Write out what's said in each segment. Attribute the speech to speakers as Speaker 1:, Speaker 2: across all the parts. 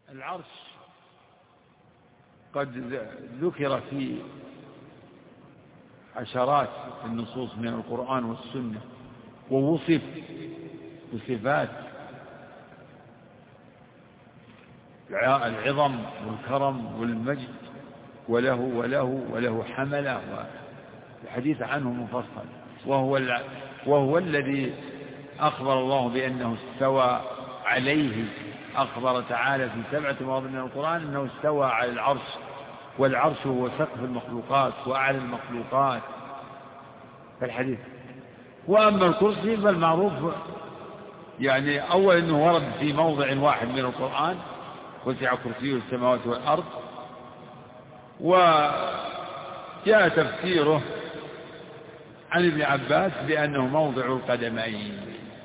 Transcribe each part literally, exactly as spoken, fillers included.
Speaker 1: العرش قد ذكر في عشرات النصوص من القرآن والسنة، ووصف بصفات العظم والكرم والمجد، وله وله وله حملة، والحديث عنه مفصل. وهو, وهو الذي أخبر الله بأنه استوى عليه. أخبر تعالى في سبعة مواضع من القرآن أنه استوى على العرش، والعرش هو سقف المخلوقات وأعلى المخلوقات في الحديث. وأما الكرسي فالمعروف يعني أول أنه ورد في موضع واحد من القرآن، وسع كرسيه السماوات والأرض، وجاء تفسيره عن ابن عباس بأنه موضع القدمين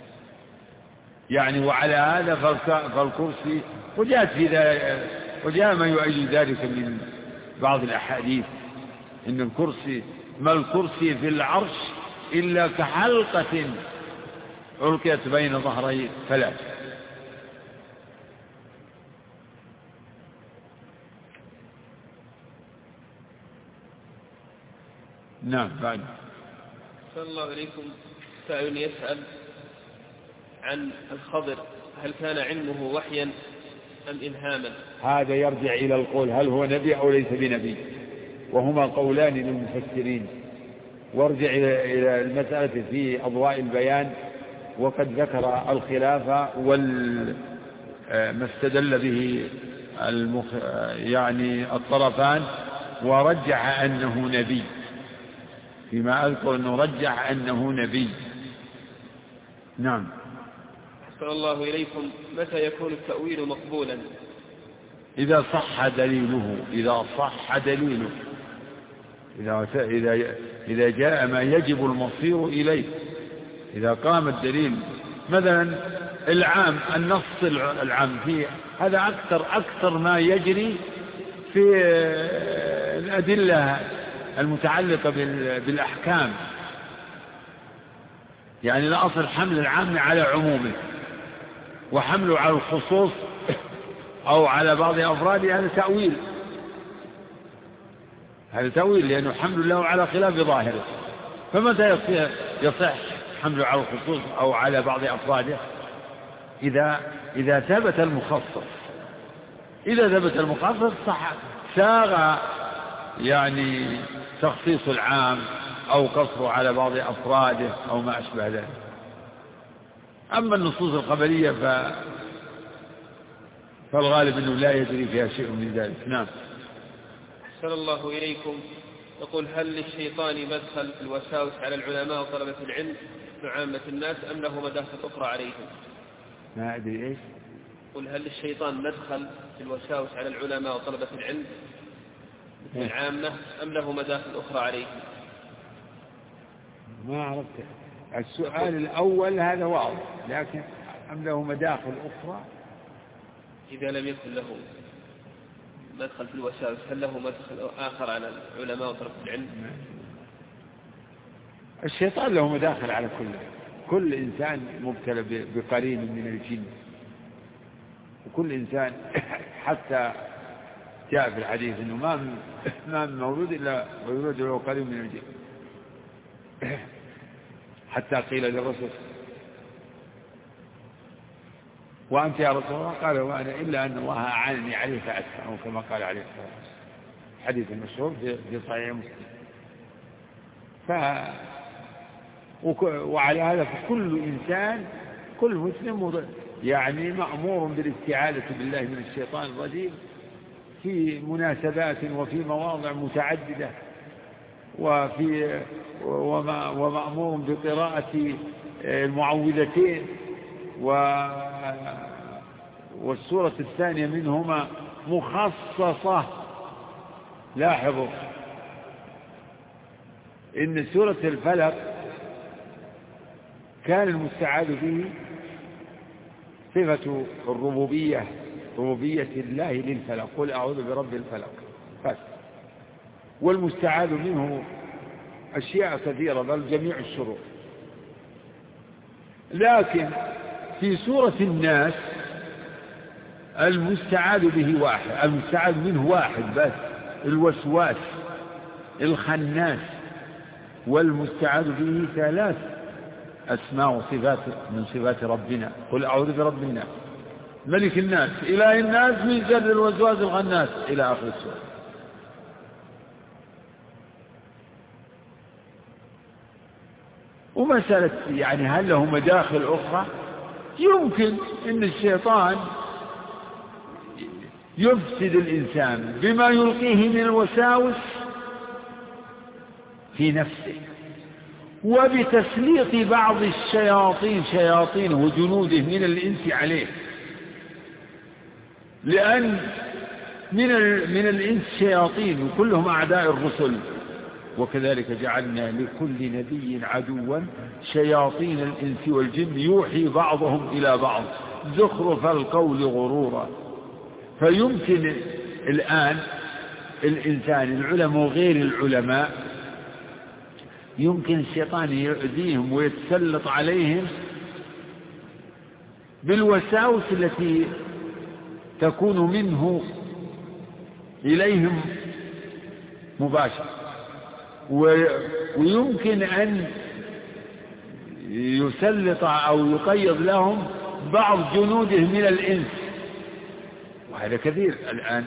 Speaker 1: يعني. وعلى هذا فالكرسي، وجاءت في ذلك وجاء ما يؤيد ذلك من بعض الأحاديث إن الكرسي ما الكرسي في العرش إلا كحلقة ألقيت بين ظهري ثلاث. نعم. بعد
Speaker 2: صلى الله عليكم. سائل يسأل عن الخضر، هل كان علمه وحيا أم إلهاما؟
Speaker 1: هذا يرجع إلى القول هل هو نبي أو ليس بنبي، وهما قولان للمفسرين. وارجع إلى المسألة في أضواء البيان، وقد ذكر الخلافة وما استدل به المخ... يعني الطرفان، ورجح أنه نبي. فيما أذكر أنه رجح أنه نبي. نعم.
Speaker 2: أحسن الله إليكم. متى يكون التأويل مقبولا؟
Speaker 1: إذا صح دليله إذا صح دليله إذا, إذا, إذا جاء ما يجب المصير إليه. إذا قام الدليل مثلا العام، النص العام فيه هذا أكثر أكثر ما يجري في الأدلة المتعلقة بالأحكام. يعني الأصل حمل العام على عمومه، وحمله على الخصوص أو على بعض أفراده هذا تأويل. هذا تأويل لأنه حمل له على خلاف ظاهره. فمتى يصح حمله على الخصوص أو على بعض أفراده؟ إذا إذا ثبت المخصص. إذا ثبت المخصص صح ساغ يعني تخصيص العام أو قصره على بعض أفراده أو ما أشبه ذلك. أما النصوص الخبرية ف... فالغالب أنه لا يدري فيها شيء من ذلك. نعم.
Speaker 2: أحسن الله إليكم. يقول هل للشيطان مدخل في الوساوس على العلماء وطلبة العلم وعامة الناس أم له مداخل أخرى عليهم؟
Speaker 1: ما أدري إيش.
Speaker 2: قل هل للشيطان مدخل في الوساوس على العلماء وطلبة العلم مثل العامة أم له مداخل أخرى عليهم؟
Speaker 1: ما عرفت السؤال الأول هذا واضح، لكن أم له مداخل أخرى؟
Speaker 2: إذا لم يكن له مدخل في الوساوس هل له مدخل آخر على العلماء وطلبة العلم؟
Speaker 1: الشيطان له مداخل على كل كل إنسان مبتلى بقرين من الجن، وكل إنسان حتى جاء في الحديث أنه ما من ما من مولود إلا ويولد له قرين من الجن. حتى قيل للرسول وأنت يا رسول الله؟ قال وأنا إلا أن الله أعانني عليه فأدفعه، كما قال عليه الصلاة والسلام. حديث المشهور في صحيح مسلم. ف وعلى هذا فكل إنسان كل مسلم يعني مأمور بالاستعاذة بالله من الشيطان الرجيم في مناسبات وفي مواضع متعددة، وفي وما ومأمور بقراءة المعوذتين، والسورة الثانية منهما مخصصة. لاحظوا إن سورة الفلق كان المستعاذ به صفة الربوبية، ربوبية الله للفلق، قل أعوذ برب الفلق بس. والمستعاذ منه أشياء كثيرة بل جميع الشرور. لكن في سورة الناس المستعاذ به واحد، المستعاذ منه واحد بس، الوسواس الخناس، والمستعاذ به ثلاث أسماء وصفات من صفات ربنا. قل أعوذ برب الناس ملك الناس إله الناس من شر الوسواس الخناس إلى آخر السورة. ومسألة يعني هل له مداخل أخرى؟ يمكن أن الشيطان يفسد الإنسان بما يلقيه من الوساوس في نفسه، وبتسليط بعض الشياطين شياطينه وجنوده من الإنس عليه، لأن من من الإنس شياطين وكلهم أعداء الرسل، وكذلك جعلنا لكل نبي عدوا شياطين الإنس والجن يوحي بعضهم إلى بعض زخرف القول غرورا. فيمكن الآن الإنسان العلماء وغير العلماء يمكن الشيطان يؤذيهم ويتسلط عليهم بالوساوس التي تكون منه إليهم مباشرة، ويمكن أن يسلط أو يقيض لهم بعض جنوده من الإنس، وهذا كثير الآن.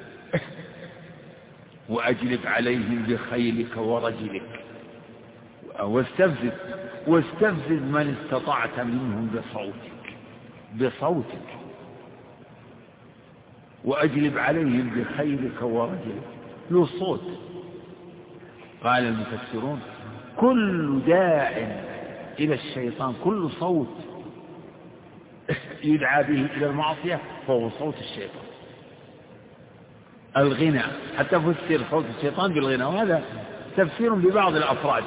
Speaker 1: وأجلب عليهم بخيلك ورجلك واستفزد واستفزد من استطعت منهم بصوتك بصوتك وأجلب عليهم بخيلك ورجلك. له صوت. قال المفسرون كل داع إلى الشيطان، كل صوت يدعى به إلى المعصية فهو صوت الشيطان. الغنى حتى فسر صوت الشيطان بالغنى، وهذا تفسير ببعض الأفراد.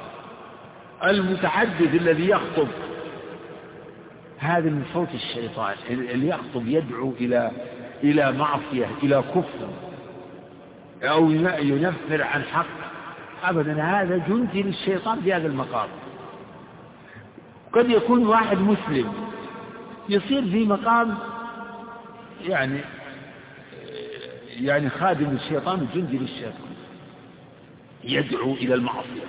Speaker 1: المتحدث الذي يخطب هذا من صوت الشيطان، اللي يخطب يدعو إلى إلى معصية إلى كفر أو ينفر عن حق، أبدا هذا جندي للشيطان في هذا المقام. قد يكون واحد مسلم يصير في مقام يعني يعني خادم الشيطان وجندي للشيطان يدعو إلى المعصية.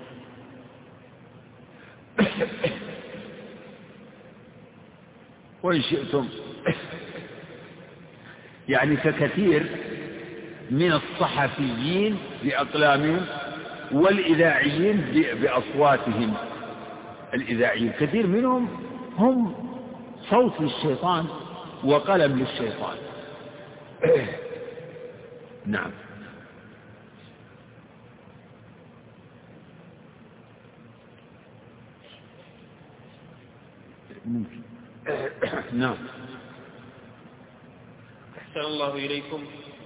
Speaker 1: وإن شئتم يعني ككثير من الصحفيين بأقلامهم والإذاعيين بأصواتهم. الإذاعيين كثير منهم هم صوت للشيطان وقلم للشيطان. نعم. ممكن. نعم.
Speaker 2: أحسن الله إليكم.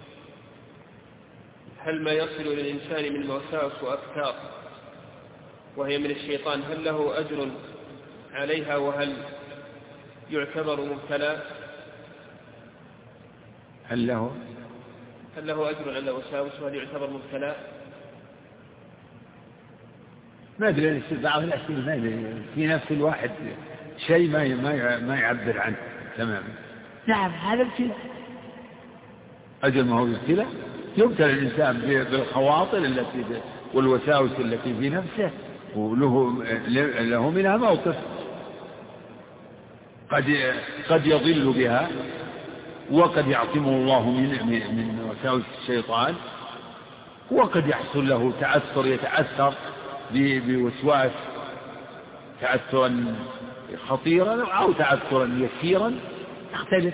Speaker 2: هل ما يصل للإنسان من وساوس وأفكار وهي من الشيطان هل له أجر عليها وهل يعتبر مبتلى؟
Speaker 1: هل له
Speaker 2: هل له أجر على الوساوس وهل يعتبر مبتلى؟
Speaker 1: ما أدري، بعض الأسئلة ما أدري في نفس الواحد شيء ما ما يعبر عنه تماما. نعم هذا ابتلاء. أجل ما هو ابتلاء، يبتلى الإنسان بالخواطر التي والوساوس التي في نفسه وله له منها موقف قد قد يضل بها وقد يعصمه الله من من وساوس الشيطان، وقد يحصل له تأثر يتأثر بوسواس تأثرا خطيرا أو تأثرا يسيرا تختلف.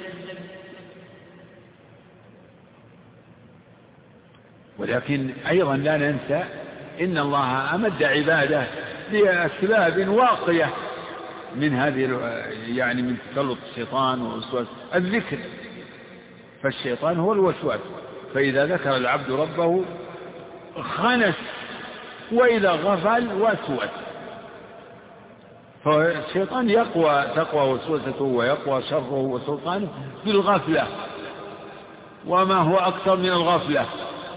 Speaker 1: ولكن أيضا لا ننسى إن الله أمد عباده بأسباب واقية من هذه يعني من تسلط الشيطان ووسواس الذكر. فالشيطان هو الوسواس، فإذا ذكر العبد ربه خنس وإذا غفل وسوس. فالشيطان يقوى تقوى وسوسته ويقوى شره وسلطانه بالغفلة، وما هو أكثر من الغفلة،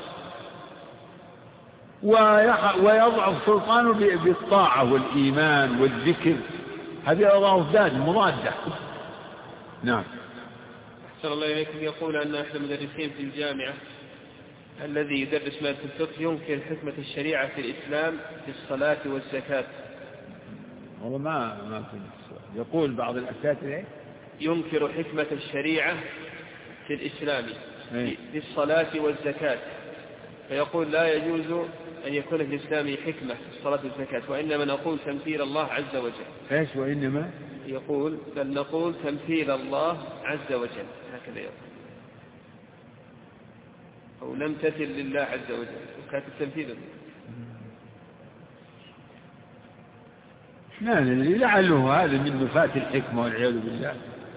Speaker 1: ويضعف سلطانه بالطاعة والإيمان والذكر. هذه أضعف ذات مضادة. نعم.
Speaker 2: صلى الله عليكم يقول أن أحد المدرسين في الجامعة الذي يدرس مادة الفقه ينكر حكمة الشريعة في الإسلام في الصلاة والزكاة.
Speaker 1: والله ما ما في يقول بعض الأساتذة
Speaker 2: ينكر حكمة الشريعة في الإسلام
Speaker 1: إيه؟
Speaker 2: في الصلاة والزكاة، فيقول لا يجوز أن يكون في الإسلام حكمة في الصلاة والزكاة، وإنما نقول تمثيل الله عز وجل.
Speaker 1: إيش وإنما؟
Speaker 2: يقول بل نقول تمثيل الله عز وجل، هكذا يقول، أو نمتثل لله عز وجل وكانت التمثيل.
Speaker 1: نعم لعله هذا من نفاة الحكمة والعياذ بالله،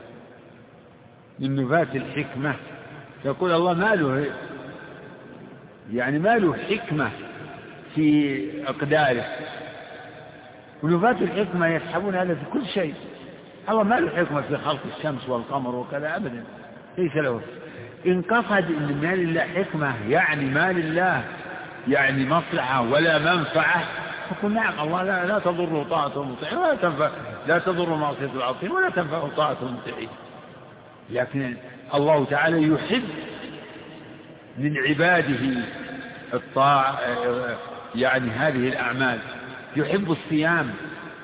Speaker 1: من نفاة الحكمة. يقول الله ما له يعني ما له حكمة في أقداره، ونفاة الحكمة يسحبون هذا في كل شيء. الله ما له حكمة في خلق الشمس والقمر وكذا أبدا، ليس له. إن قصد إن ما لله حكمة يعني ما لله يعني مصلحة ولا منفعة، فقل نعم الله لا, لا تضر طاعة المطيعين ولا تنفع، لا تضر معصية العاصين ولا تنفع طاعة المطيعين. لكن الله تعالى يحب من عباده الطاعة يعني هذه الأعمال، يحب الصيام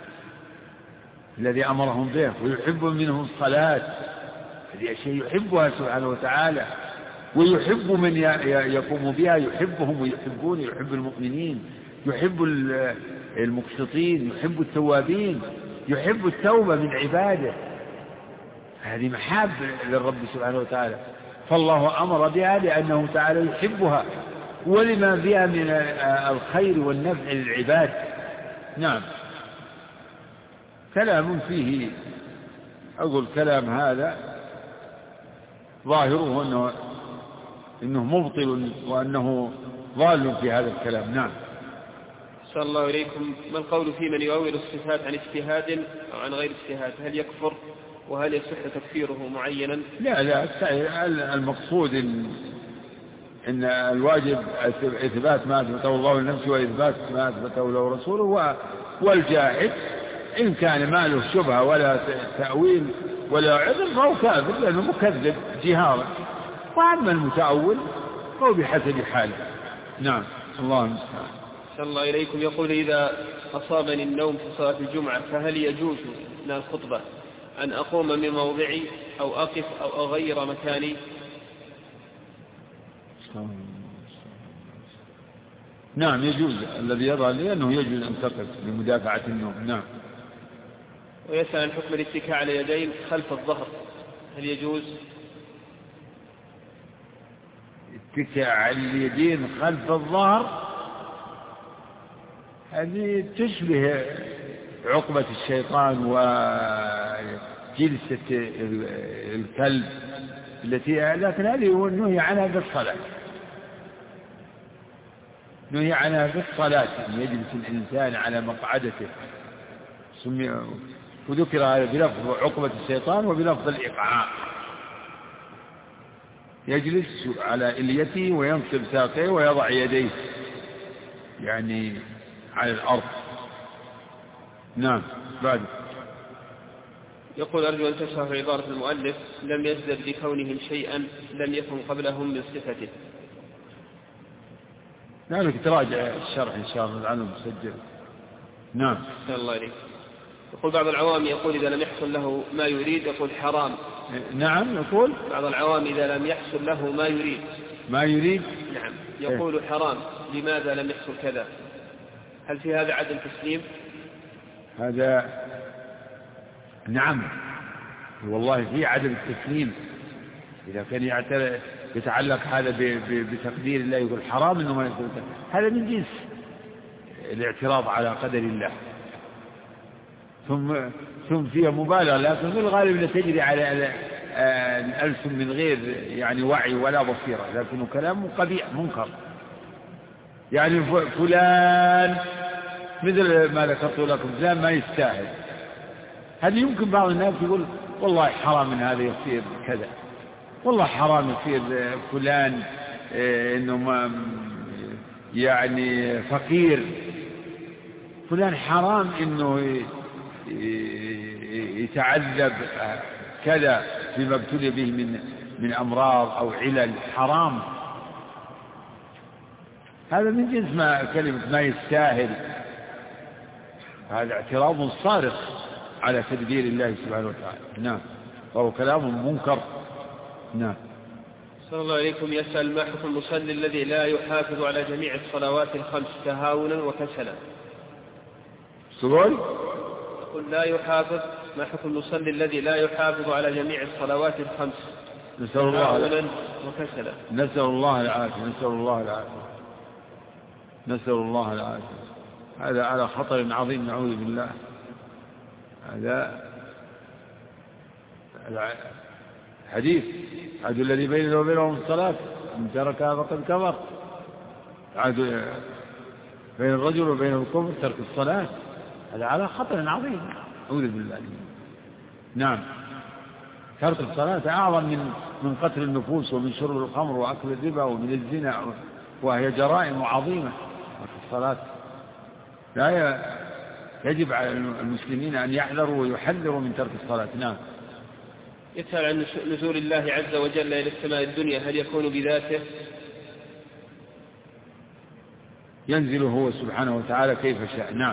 Speaker 1: الذي أمرهم به، ويحب منهم الصلاة، هذه أشياء يحبها سبحانه وتعالى، ويحب من يقوم بها، يحبهم ويحبون، يحب المؤمنين، يحب المقسطين، يحب التوابين، يحب التوبة من عباده. هذه محاب للرب سبحانه وتعالى، فالله أمر بها لأنه تعالى يحبها ولما بها من الخير والنفع للعباد. نعم. كلام فيه أقول كلام هذا ظاهره أنه, إنه مبطل وأنه ضال في هذا الكلام. نعم.
Speaker 2: صلى الله عليكم ما القول في من يؤول الصفات عن اجتهاد أو عن غير اجتهاد، هل يكفر وهل يصح تكفيره معينا؟
Speaker 1: لا لا المقصود إن, إن الواجب إثبات ما أثبته الله لنفسه وإثبات ما أثبته له رسوله، والجاحد إن كان ما له شبهة ولا تأويل ولا عذر فهو كافر لأنه مكذب جهارا، وأما المتأول فهو بحسب حاله. نعم. الله المستعان.
Speaker 2: صلى الله إليكم يقول إذا أصابني النوم في صلاة الجمعة فهل يجوز من الخطبة أن أقوم من موضعي أو أقف أو أغير مكاني؟
Speaker 1: نعم يجوز، الذي يظهر لي أنه يجوز أن تقف لمدافعة النوم. نعم.
Speaker 2: ويسأل عن حكم الاتكاء على يدين خلف الظهر، هل يجوز؟
Speaker 1: اتكاء على اليدين خلف الظهر هذه تشبه عقبة الشيطان وجلسة الكلب التي، لكن هذه نهي عنها في الصلاة، نهي عنها في الصلاة أن يجلس الإنسان على مقعدته، وذكر هذا بلفظ عقبة الشيطان وبلفظ الإقعاء، يجلس على إليته وينصب ساقيه ويضع يديه يعني على الأرض. نعم. بعد
Speaker 2: يقول أرجو أن تشرح عبارة المؤلف لم يزدد لكونهم شيئا لم يكن قبلهم من صفته.
Speaker 1: ذلك تراجع الشرح إن شاء الله عنه مسجل. نعم.
Speaker 2: صلى الله عليه. يقول بعض العوام يقول إذا لم يحصل له ما يريد يقول حرام.
Speaker 1: نعم. يقول
Speaker 2: بعض العوام إذا لم يحصل له ما يريد
Speaker 1: ما يريد
Speaker 2: نعم يقول حرام، لماذا لم يحصل كذا؟ هل في هذا عدم تسليم؟
Speaker 1: هذا نعم والله في عدم التسليم. إذا كان يتعلق هذا بتقدير الله يقول حرام إنه ما يحصل كذا، هذا من جنس الاعتراض على قدر الله، ثم ثم فيها مبالغة، لكن في الغالب لا تجري على الألسن من غير يعني وعي ولا بصيرة، لكنه كلام قبيح منكر. يعني فلان مثل ما ذكرت لكم فلان ما يستاهل، هل يمكن بعض الناس يقول والله حرام من هذا يصير كذا، والله حرام يصير فلان إنه ما يعني فقير، فلان حرام إنه يتعذب كذا بما ابتلي به من من أمراض أو علل حرام. هذا من جنس ما كلمة ما يستاهل، هذا اعتراض صارخ على تدبير الله سبحانه وتعالى. نعم، وهو كلام منكر. نعم.
Speaker 2: صلى الله عليكم يسأل: ما حكم المصلي الذي لا يحافظ على جميع الصلوات الخمس تهاونا وكسلا؟
Speaker 1: سؤال؟
Speaker 2: يقول: لا يحافظ، ما حكم المصلي الذي لا يحافظ على جميع الصلوات الخمس تهاونا وكسلا؟
Speaker 1: نسأل الله العافية، نسأل الله العافية، نسأل الله العافية. هذا على خطر عظيم، نعوذ بالله. هذا حديث عهد الذي بيننا وبينهم الصلاة من تركها فقد كفر. عهد بين الرجل وبين الكفر ترك الصلاة، هذا على خطر عظيم، نعوذ بالله. نعم، ترك الصلاة أعظم من من قتل النفوس ومن شرب الخمر وأكل الربا ومن الزنا، وهي جرائم عظيمة. ترك الصلاة لا يجب على المسلمين أن يحذروا ويحذروا من ترك الصلاة. نعم.
Speaker 2: يسأل عن نزول الله عز وجل إلى السماء الدنيا، هل يكون بذاته؟
Speaker 1: ينزل هو سبحانه وتعالى كيف شاء. نعم.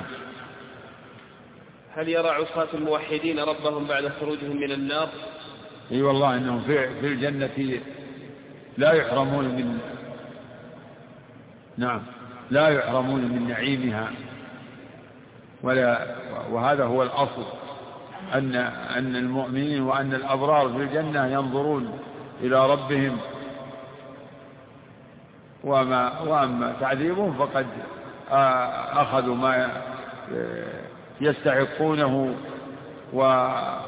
Speaker 2: هل يرى عصاة الموحدين ربهم بعد خروجهم من النار؟
Speaker 1: اي أيوة والله انهم في في الجنة لا يحرمون من نعم لا يحرمون من نعيمها، ولا وهذا هو الأصل، أن أن المؤمنين وأن الأبرار في الجنة ينظرون إلى ربهم، وما وأما تعذيبهم فقد أخذوا ما يستحقونه ونجاهم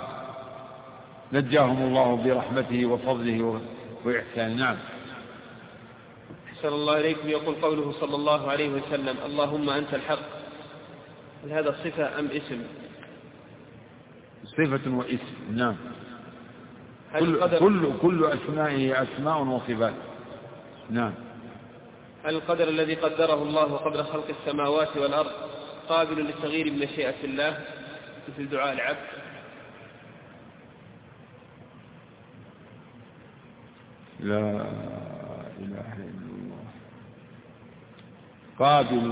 Speaker 1: الله برحمته وفضله وإحسانه. نعم.
Speaker 2: أحسن الله إليكم. يقول قوله صلى الله عليه وسلم: اللهم أنت الحق، هل هذا صفة أم اسم؟
Speaker 1: صفة واسم. نعم. كل, كل, كل أسمائه أسماء وصفات. نعم.
Speaker 2: هل القدر الذي قدره الله قبل خلق السماوات والأرض قابل للتغيير بمشيئة الله مثل دعاء العبد؟
Speaker 1: لا إله إلا الله. قابل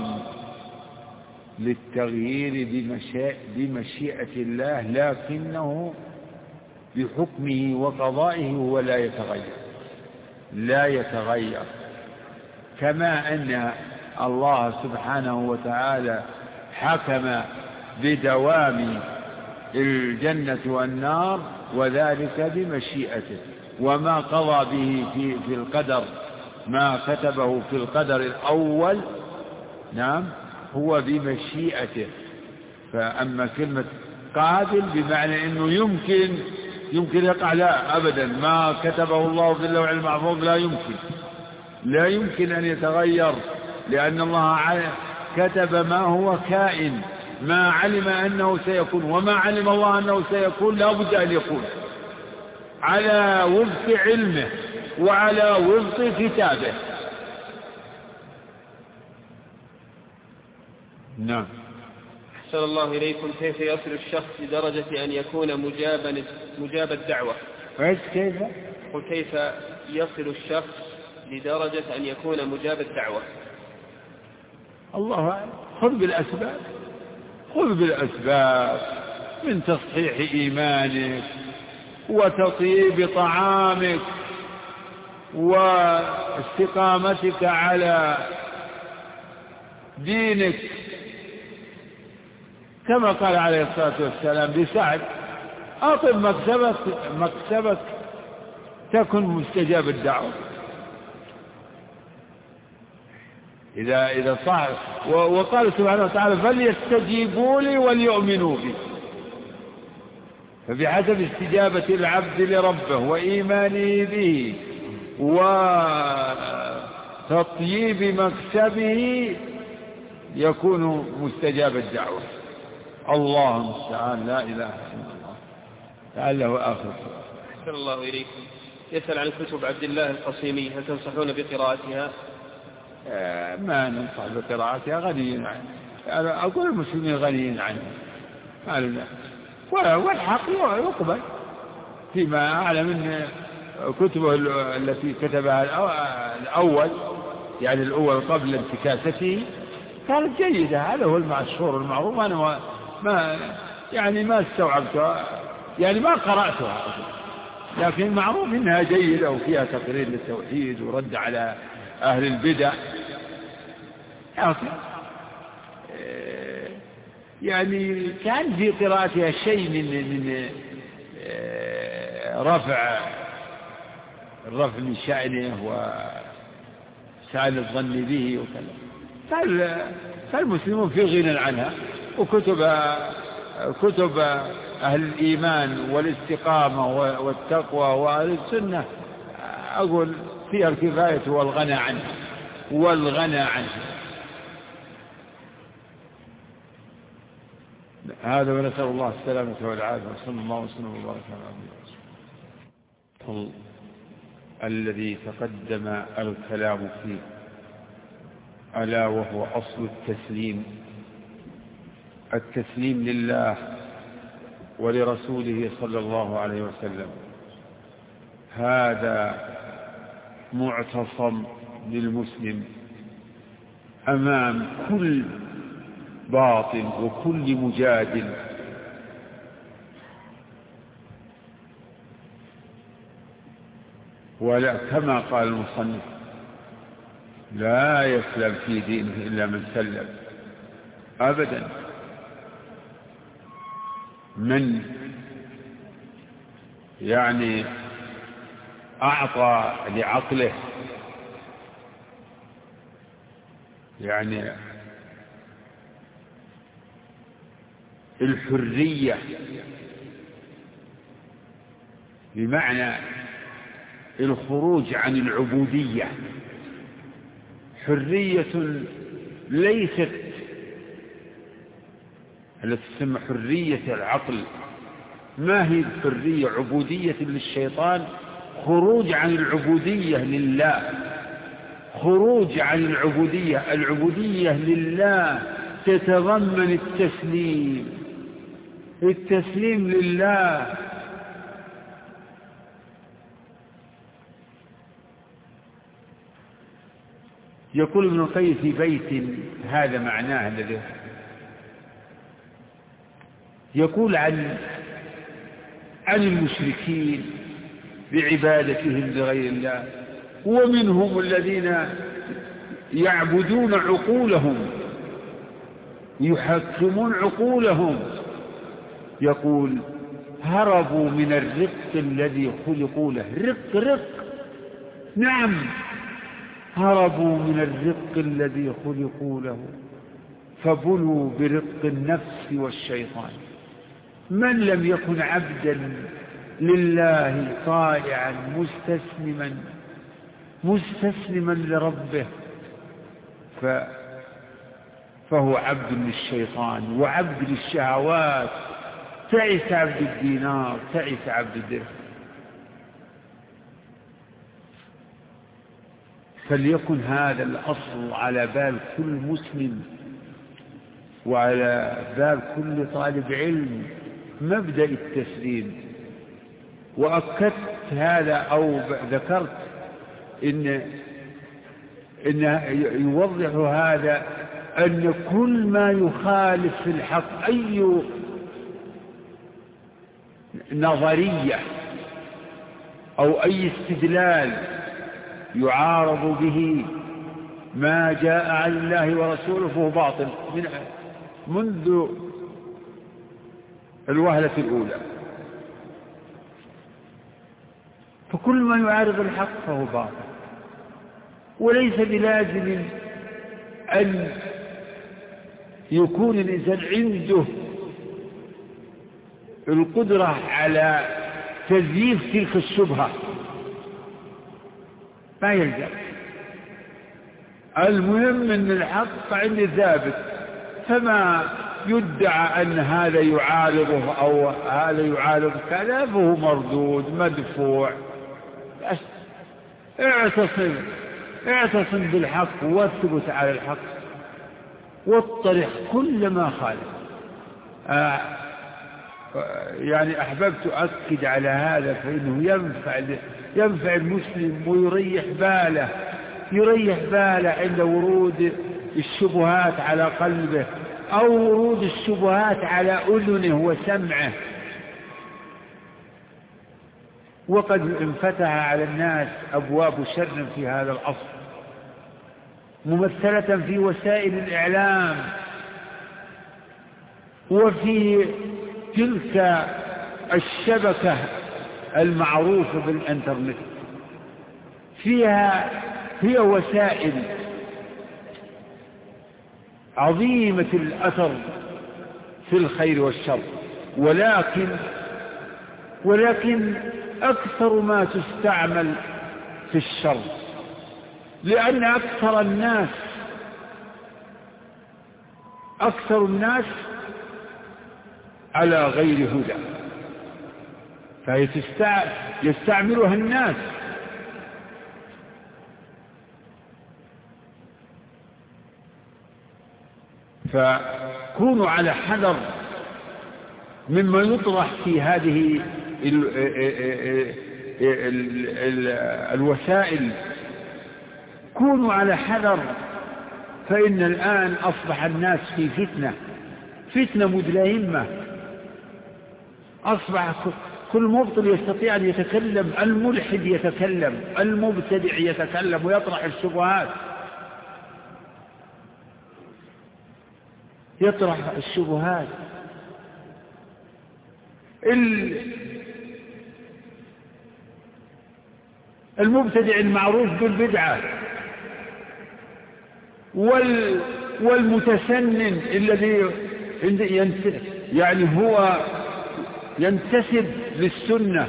Speaker 1: للتغيير بمشيئة الله، لكنه بحكمه وقضائه هو لا يتغير لا يتغير كما أن الله سبحانه وتعالى حكم بدوام الجنة والنار، وذلك بمشيئته، وما قضى به في, في القدر، ما كتبه في القدر الأول نعم هو بمشيئته. فأما كلمة قابل بمعنى أنه يمكن يمكن يقع، لا أبدا، ما كتبه الله في اللوح المحفوظ لا يمكن لا يمكن أن يتغير، لأن الله كتب ما هو كائن، ما علم أنه سيكون وما علم الله أنه سيكون لا بد أن يكون على وفق علمه وعلى وفق كتابه. نعم.
Speaker 2: أحسن الله إليكم. كيف يصل الشخص لدرجة أن يكون مجابا مجاب الدعوة؟
Speaker 1: كيف؟
Speaker 2: وكيف يصل الشخص لدرجة أن يكون مجاب الدعوة؟
Speaker 1: الله أعلم. خذ بالأسباب خذ بالأسباب من تصحيح إيمانك وتطيب طعامك واستقامتك على دينك، كما قال عليه الصلاة والسلام لسعد: أطب مكسبك مكسبك تكن مستجاب الدعوة. إذا إذا صح. وقال سبحانه وتعالى: فليستجيبوا لي وليؤمنوا بي. فبحسب استجابة العبد لربه وإيمانه به وتطييب مكسبه يكون مستجاب الدعوة. الله المستعان، لا إله إلا الله. لعله آخر.
Speaker 2: أحسن الله إليكم. يسأل عن كتب عبد الله القصيمي، هل تنصحون بقراءتها؟
Speaker 1: آه ما ننصح بقراءتها، غنيين عنها. أنا أقول المسلمين غنيين عنها، والحق يقبل فيما أعلم. من كتبه التي كتبها الأول يعني الأول قبل انتكاسته كانت جيدة. هذا هو المشهور المعروف. أنا ما يعني ما استوعبتها يعني ما قرأتها، لكن معروف إنها جيدة وفيها تقرير للتوحيد ورد على أهل البدع. يعني كان في قراءتها شيء من من رفع الرفع من شأنه وسعادة الظن به وكذا. فالمسلمون في غنى عنها، وكتب كتب أهل الإيمان والاستقامة والتقوى وأهل السنة أقول فيها الكفاية والغنى عنها والغنى عنها. هذا ونسأل الله السلامة والعافية، وصلى الله وسلم وبارك على عبده الذي تقدم الكلام فيه، ألا وهو أصل التسليم، التسليم لله ولرسوله صلى الله عليه وسلم. هذا معتصم للمسلم أمام كل باطل وكل مجادل. ولا كما قال المصنف لا يسلم في دينه إلا من سلم أبدا. من يعني أعطى لعقله يعني الحرية، بمعنى الخروج عن العبودية، حرية ليست التي تسمى حرية العقل. ما هي الحرية؟ عبودية للشيطان، خروج عن العبودية لله، خروج عن العبودية. العبودية لله تتضمن التسليم، التسليم لله. يقول ابن القيم في بيت هذا معناه الذي يقول عن عن المشركين بعبادتهم لغير الله، ومنهم الذين يعبدون عقولهم يحكمون عقولهم. يقول هربوا من الرق الذي خلقوا له. رق رق نعم، هربوا من الرق الذي خلقوا له فبلوا برق النفس والشيطان. من لم يكن عبدا لله طائعا مستسلما مستسلما لربه ف فهو عبد للشيطان وعبد للشهوات. تعس عبد الدينار، تعس عبد الدرهم. فليكن هذا الأصل على بال كل مسلم وعلى بال كل طالب علم، مبدأ التسليم. وأكدت هذا أو ذكرت إن إن يوضح هذا أن كل ما يخالف في الحق، أي نظرية أو أي استدلال يعارض به ما جاء عن الله ورسوله فهو باطل من منذ الوهلة الأولى. فكل ما يعارض الحق فهو باطل، وليس بلازم أن يكون الإنسان عنده القدرة على تزييف تلك الشبهة، ما يلزم. المهم أن الحق عندي ثابت، فما يدعى أن هذا يعارضه أو هذا يعارض كذا فهو مردود مدفوع. اعتصم اعتصم بالحق واثبت على الحق واطرح كل ما خالف. آه يعني أحببت أؤكد على هذا، فإنه ينفع ينفع المسلم ويريح باله يريح باله عند ورود الشبهات على قلبه أو ورود الشبهات على أذنه وسمعه. وقد انفتح على الناس أبواب شر في هذا العصر ممثلة في وسائل الإعلام وفي تلك الشبكة المعروفة بالإنترنت، فيها هي وسائل عظيمة الأثر في الخير والشر، ولكن ولكن أكثر ما تستعمل في الشر، لأن أكثر الناس أكثر الناس على غير هدى، فهي يستعملها الناس. فكونوا على حذر مما يطرح في هذه ال ال ال الوسائل، كونوا على حذر، فإن الآن أصبح الناس في فتنة فتنة مدلهمة. أصبح كل مبطل يستطيع أن يتكلم، الملحد يتكلم، المبتدع يتكلم ويطرح الشبهات يطرح الشبهات المبتدع المعروف بالبدعة والمتسنن الذي يعني هو ينتسب للسنة،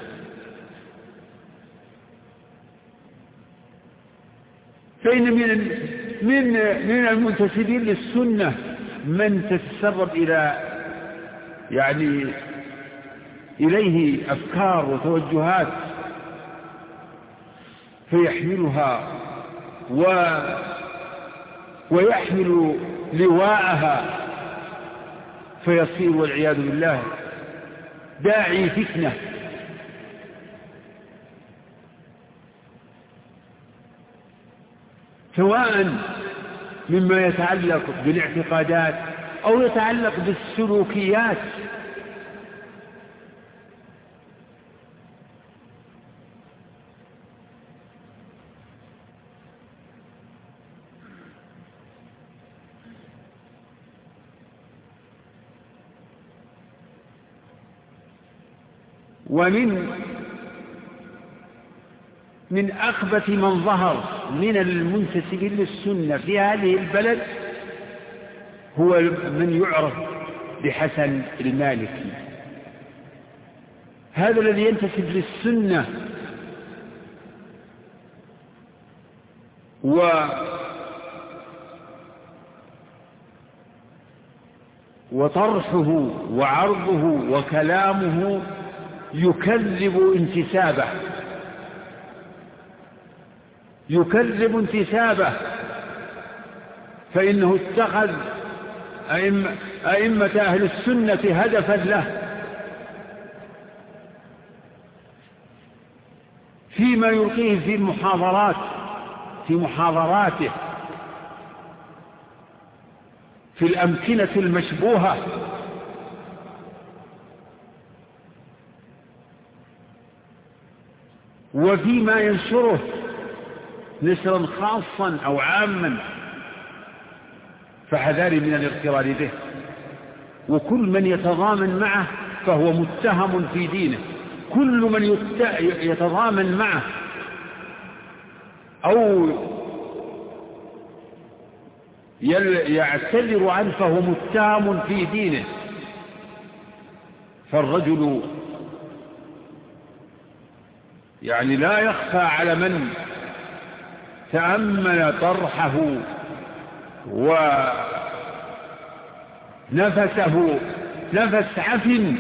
Speaker 1: فإن من من من المنتسبين للسنة من تتسرب إلى يعني إليه أفكار وتوجهات فيحملها و ويحمل لواءها، فيصير والعياذ بالله داعي فتنة. سواء مما يتعلق بالاعتقادات أو يتعلق بالسلوكيات. ومن من أخبث من ظهر من المنتسبين للسنة في هذه البلد هو من يعرف بحسن المالكي، هذا الذي ينتسب للسنة و وطرحه وعرضه وكلامه يكذب انتسابه يكذب انتسابه فإنه اتخذ أئمة, أئمة أهل السنة هدفا له فيما يلقيه في المحاضرات في محاضراته في الأمكنة المشبوهة، وفيما ينشره نشرا خاصا أو عاما، فحذاري من الاغترار به. وكل من يتضامن معه فهو متهم في دينه، كل من يتضامن معه أو يعتذر عنه فهو متهم في دينه. فالرجل يعني لا يخفى على من تأمل طرحه ونفسه نفس عفن،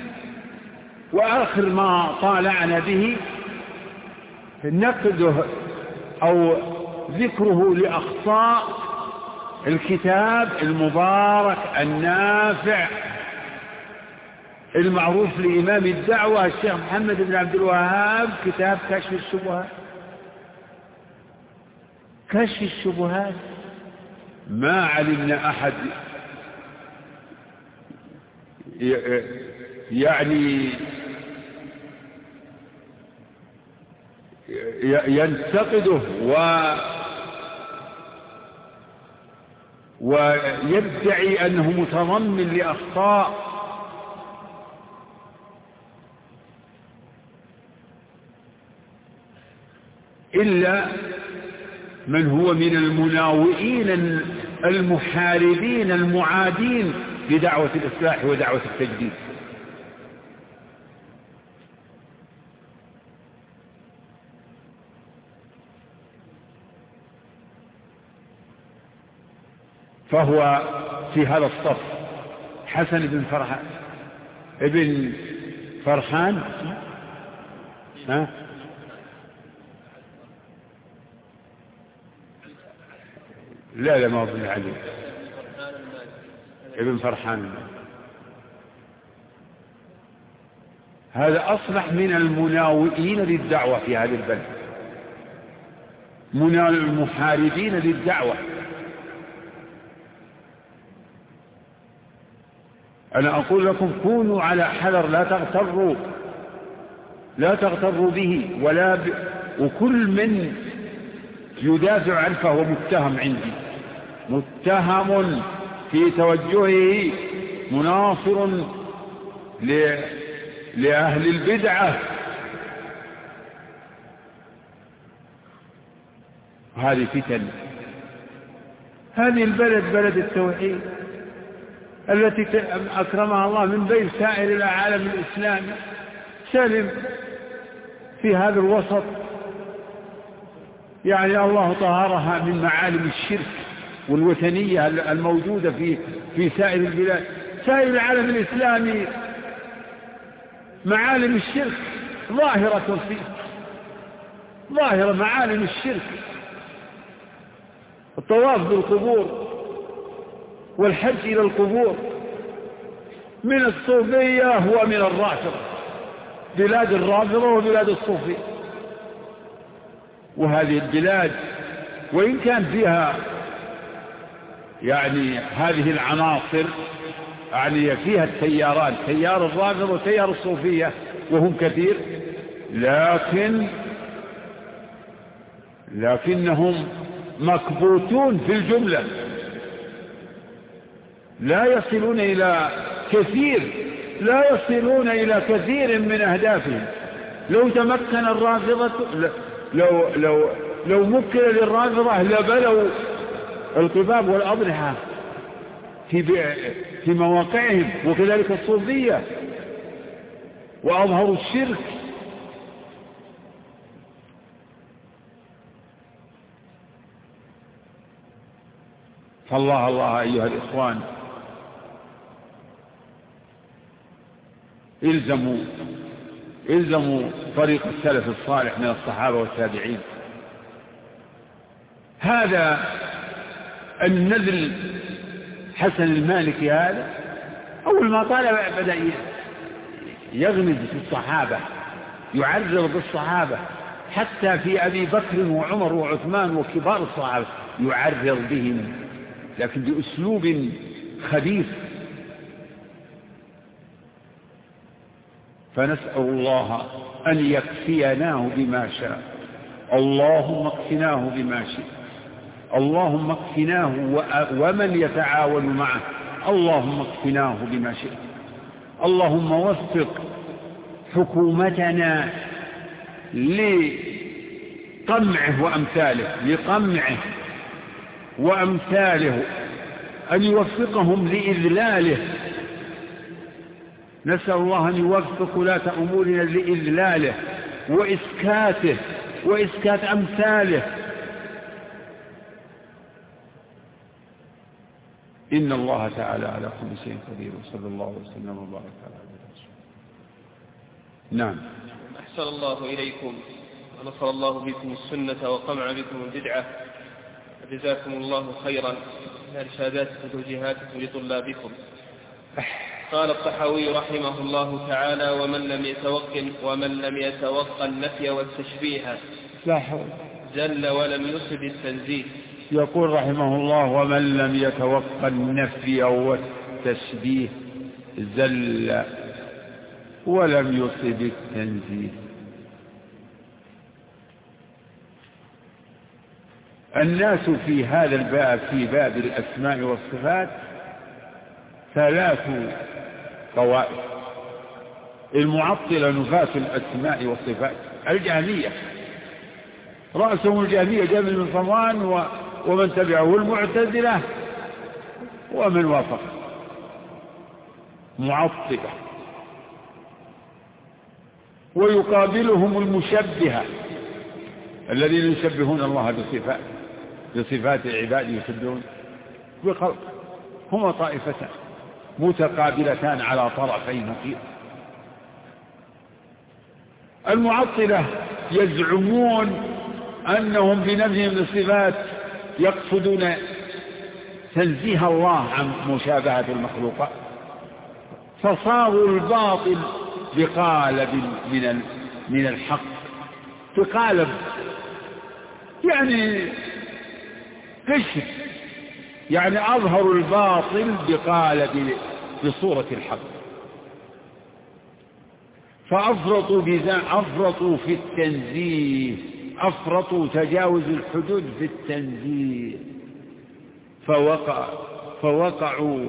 Speaker 1: وآخر ما طالعنا به نقده أو ذكره لأخطاء الكتاب المبارك النافع المعروف لإمام الدعوة الشيخ محمد بن عبد الوهاب كتاب كشف الشبهات. كشف الشبهات ما علمنا أحد يعني ينتقده و ويدعي أنه متضمن لأخطاء إلا من هو من المناوئين المحاربين المعادين لدعوة الإصلاح ودعوة التجديد. فهو في هذا الصف حسن بن فرحان ابن فرحان ها لا لا ما أظن عليه ابن فرحان. هذا أصبح من المناوئين للدعوة في هذا البلد، من المحاربين للدعوة. أنا أقول لكم كونوا على حذر، لا تغتروا لا تغتروا به ولا ب... وكل من يدافع عنه فهو متهم عندي، متهم في توجهه مناصر ل... لأهل البدعة. هذه فتن. هذه البلد بلد التوحيد التي أكرمها الله من بين سائر العالم الإسلامي، سلم في هذا الوسط، يعني الله طهرها من معالم الشرك والوثنية الموجودة في في سائر البلاد. سائر العالم الإسلامي معالم الشرك ظاهرة فيه، ظاهرة معالم الشرك، الطواف بالقبور والحج إلى القبور من الصوفية ومن الرافضة، بلاد الرافضة وبلاد الصوفية. وهذه البلاد وإن كان فيها يعني هذه العناصر، يعني فيها التيارات، تيار الرافضة وتيار الصوفية وهم كثير، لكن لكنهم مكبوتون في الجملة، لا يصلون إلى كثير لا يصلون إلى كثير من أهدافهم. لو تمكن الرافضة لو لو لو مكن للرافضة لبلوا القباب والأضرحة في في مواقعهم، وكذلك الصوفية، وأظهروا الشرك. فالله الله أيها الإخوان، إلزموا إلزموا طريق السلف الصالح من الصحابة والتابعين. هذا النذل حسن المالكي هذا أول ما طالب بدأ يغمز في الصحابة، يعرض بالصحابة، حتى في أبي بكر وعمر وعثمان وكبار الصحابة يعرض بهم، لكن بأسلوب خبيث. فنسأل الله أن يكفيناه بما شاء. اللهم اكفناه بما شاء، اللهم اكفناه ومن يتعاون معه، اللهم اكفناه بما شاء. اللهم وفق حكومتنا لقمعه وأمثاله لقمعه وأمثاله أن يوفقهم لإذلاله. نسأل الله أن يوفق ولاة أمورنا لإذلاله وإسكاته وإسكات أمثاله. إن الله تعالى على كل شيء قدير، وصلى الله وسلم وبارك على عبده ورسوله. نعم.
Speaker 2: أحسن الله إليكم ونصر الله بكم السنة وقمع بكم البدعة، جزاكم الله خيرا على إرشاداتكم وتوجيهاتكم لطلابكم. قال الطحاوي رحمه الله تعالى: ومن لم يتوقن ومن لم يتوقن النفي والتشبيه
Speaker 1: لا حول.
Speaker 2: زل ولم يصب التنزيه.
Speaker 1: يقول رحمه الله: ومن لم يتوقن النفي والتشبيه زل ولم يصب التنزيه. الناس في هذا الباب، في باب الأسماء والصفات، ثلاث طوائف: المعطلة نفاة الأسماء والصفات، الجهمية رأسهم الجهمية جابر بن صفوان ومن تبعه، المعتزلة ومن وافق، معطلة. ويقابلهم المشبهة الذين يشبهون الله بصفات بصفات العباد، يشبهون بخلق. هما طائفتان متقابلتان على طرفي نقيض. المعطلة يزعمون أنهم بنفيهم للصفات يقصدون تنزيه الله عن مشابهة المخلوقات، فصاروا الباطل بقالب من من الحق، بقالب يعني قشر، يعني أظهروا الباطل بقالب بصورة الحق، فأفرطوا بذا أفرطوا في التنزيه، أفرطوا تجاوز الحدود في التنزيه، فوقع فوقعوا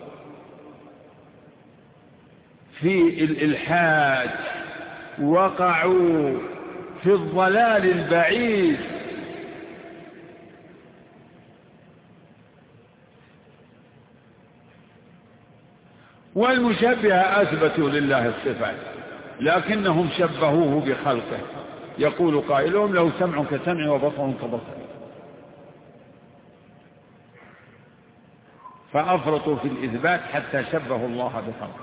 Speaker 1: في الإلحاد، وقعوا في الضلال البعيد. والمشبهة أثبتوا لله الصفات لكنهم شبهوه بخلقه. يقول قائلهم: له سمع كسمع وبصر كبصر. فأفرطوا في الإثبات حتى شبهوا الله بخلقه.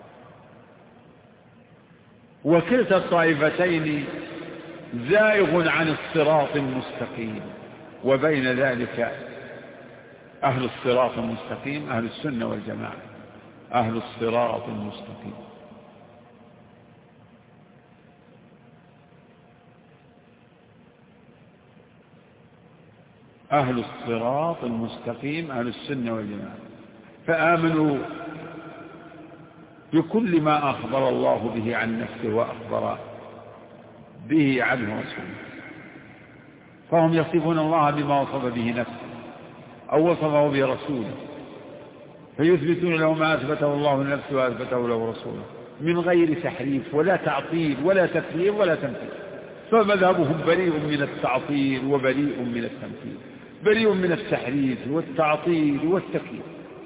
Speaker 1: وكلتا الطائفتين زائغ عن الصراط المستقيم، وبين ذلك أهل الصراط المستقيم أهل السنة والجماعة، أهل الصراط المستقيم. أهل الصراط المستقيم أهل السنة والجماعة، فآمنوا بكل ما أخبر الله به عن نفسه وأخبر به عنه رسوله. فهم يصفون الله بما وصف به نفسه أو وصفه به رسوله، فيثبتون له ما أثبته الله لنفسه وأثبته له رسوله من غير تحريف ولا تعطيل ولا تكذيب ولا تمثيل. فمذهبهم بريء من التعطيل وبريء من التمثيل، بريء من التحريف والتعطيل والتكذيب.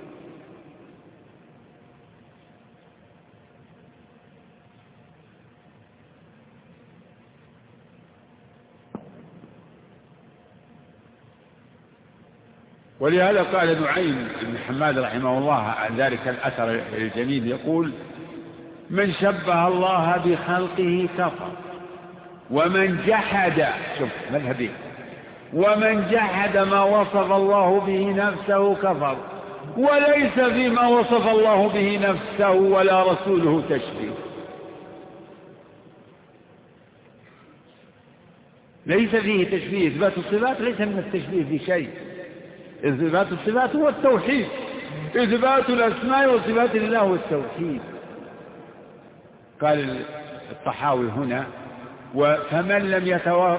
Speaker 1: ولهذا قال نعيم بن حماد رحمه الله عن ذلك الأثر الجميل، يقول: من شبه الله بخلقه كفر، ومن جحد، شوف مذهبين، ومن جحد ما وصف الله به نفسه كفر، وليس فيما وصف الله به نفسه ولا رسوله تشبيه. ليس فيه تشبيه. إثبات الصفات ليس من التشبيه في شيء. إثبات الصفات هو التوحيد، إثبات الأسماء والصفات لله هو التوحيد. قال الطحاوي هنا: فمن لم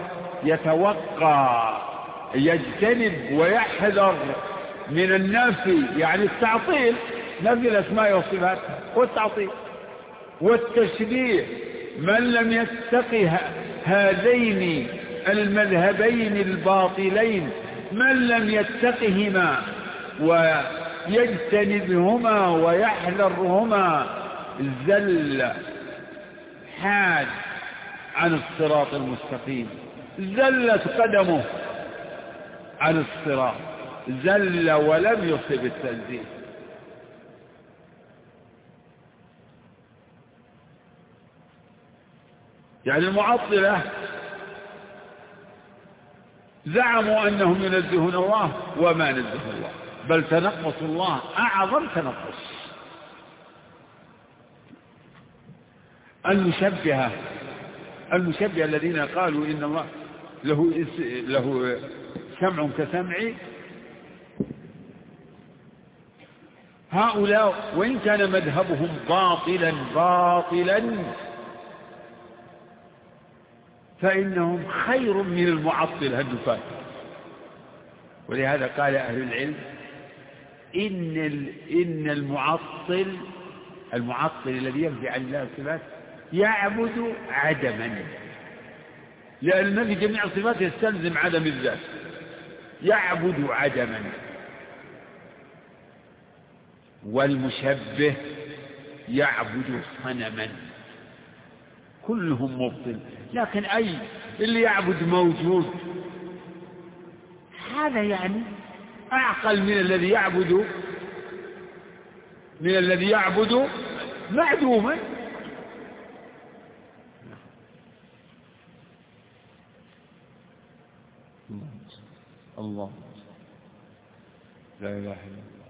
Speaker 1: يتوقع يجتنب ويحذر من النفي، يعني التعطيل، نفي الأسماء والصفات والتعطيل والتشبيه، من لم يتقي هذين المذهبين الباطلين، من لم يتقهما ويجتنبهما ويحذرهما، زل، حاد عن الصراط المستقيم، زلت قدمه عن الصراط، زل ولم يصب التنزيه. يعني المعطلة زعموا أنهم ينزهون الله وما نزه الله، بل تنقص الله أعظم تنقص. المشبهة المشبهة الذين قالوا إن الله له له سمع كسمعي، هؤلاء وإن كان مذهبهم باطلا باطلا فإنهم خير من المعطلة النفاة. ولهذا قال أهل العلم إن إن المعطل المعطل الذي ينفي عن الله الصفات يعبد عدما، لأن النفي جميع الصفات يستلزم عدم الذات، يعبد عدما. والمشبه يعبد صنما، كلهم مبطل. لكن أي اللي يعبد موجود هذا يعني أعقل من الذي يعبد من الذي يعبد معدوما. الله لا إله إلا الله.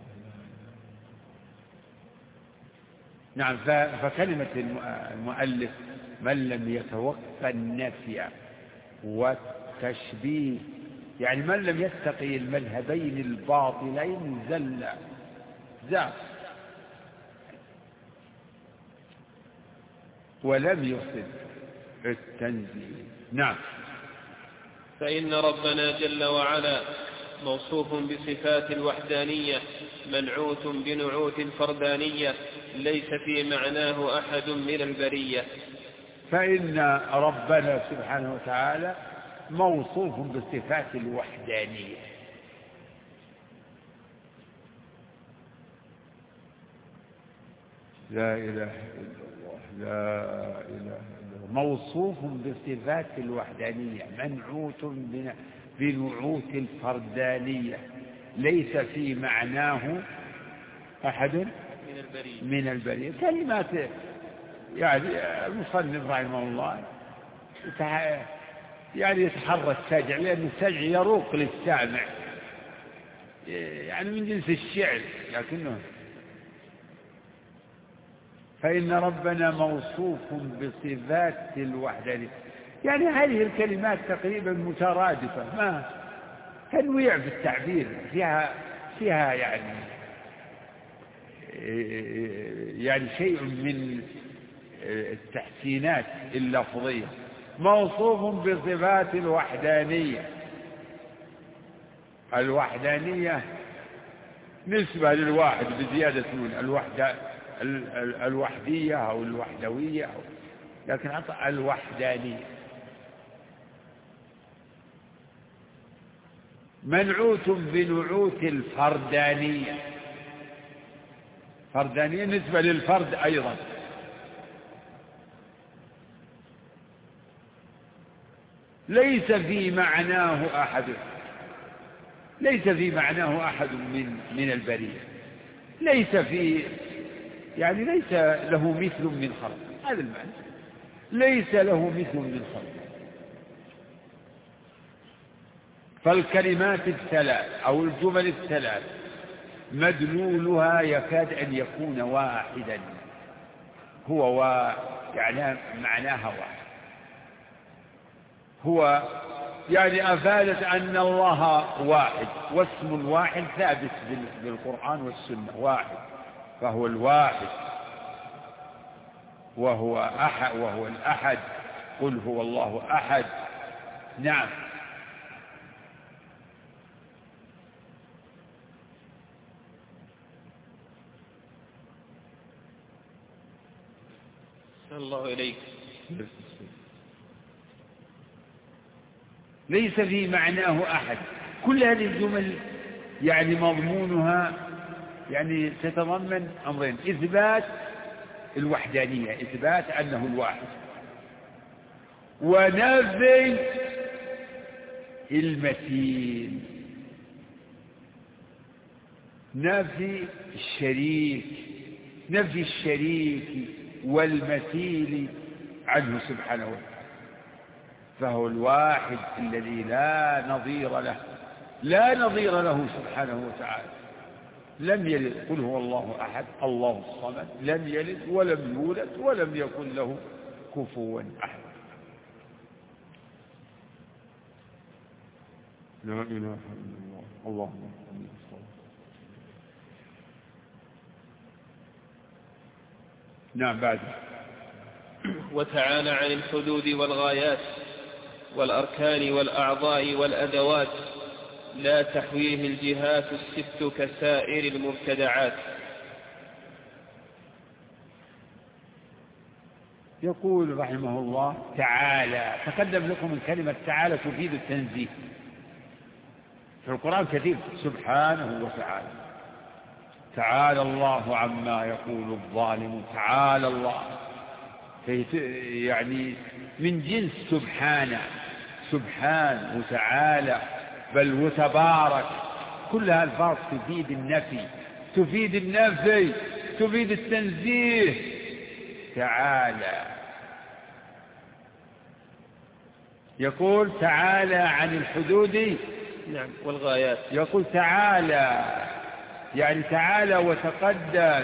Speaker 1: نعم. فكلمة المؤلف من لم يتوقع النفي والتشبيه، يعني من لم يتقي المذهبين الباطلين زل زاغ ولم يصد التنزيل. نعم.
Speaker 2: فإن ربنا جل وعلا موصوف بصفات الوحدانية منعوت بنعوت الفردانية ليس في معناه أحد من البرية.
Speaker 1: فإن ربنا سبحانه وتعالى موصوف بصفات الوحدانية، لا إله إلا الله لا إله إلا الله، موصوف بصفات الوحدانية منعوت بنعوت الفردانية ليس في معناه أحد
Speaker 2: من البرية.
Speaker 1: من البرية. كلمات يعني المصنف رحمه الله يعني يتحرى السجع، لأن السجع يروق للسامع يعني من جنس الشعر، لكنه فإن ربنا موصوف بصفات الوحدانية. يعني هذه الكلمات تقريبا مترادفة، ما تنويع في التعبير، فيها فيها يعني يعني شيء من التحسينات اللفظية. موصوف بصفات الوحدانية، الوحدانية نسبة للواحد بزيادة من الوحدة الوحدية أو الوحدوية أو، لكن حتى الوحدانية منعوت بنعوت الفردانية. فردانية نسبة للفرد أيضا، ليس في معناه أحد ليس في معناه أحد من من البرية، ليس في يعني ليس له مثل من خلق، هذا المعنى، ليس له مثل من خلق. فالكلمات الثلاث أو الجمل الثلاث مدلولها يكاد أن يكون واحدا، هو و... يعني معناها واحد، هو يعني أفادت أن الله واحد، واسم الواحد ثابت بالقرآن والسنة واحد، فهو الواحد وهو أحد وهو الأحد، قل هو الله أحد. نعم.
Speaker 2: الله إليك.
Speaker 1: ليس في معناه أحد. كل هذه الجمل يعني مضمونها يعني تتضمن أمرين: إثبات الوحدانية، إثبات أنه الواحد، ونفي المثيل، نفي الشريك، نفي الشريك والمثيل عنه سبحانه وتعالى. فهو الواحد الذي لا نظير له، لا نظير له سبحانه وتعالى. لم يلد، قل هو الله أحد الله الصمد، لم يلد ولم يولد ولم يكن له كفوا أحد. لا إله إلا الله. اللهم نعم. بعد
Speaker 2: وتعالى عن الحدود والغايات والأركان والأعضاء والأدوات لا تحويه الجهات الست كسائر المبتدعات.
Speaker 1: يقول رحمه الله تعالى. تقدم لكم الكلمة تعالى تفيد التنزيه في القرآن كثير، سبحانه وتعالى. تعالى الله عما يقول الظالم، تعالى الله يعني من جنس سبحانه، سبحان وتعالى بل وتبارك، كلها الفاظ تفيد النفي، تفيد النفي تفيد التنزيه. تعالى يقول تعالى عن الحدود
Speaker 2: نعم والغايات.
Speaker 1: يقول تعالى يعني تعالى وتقدس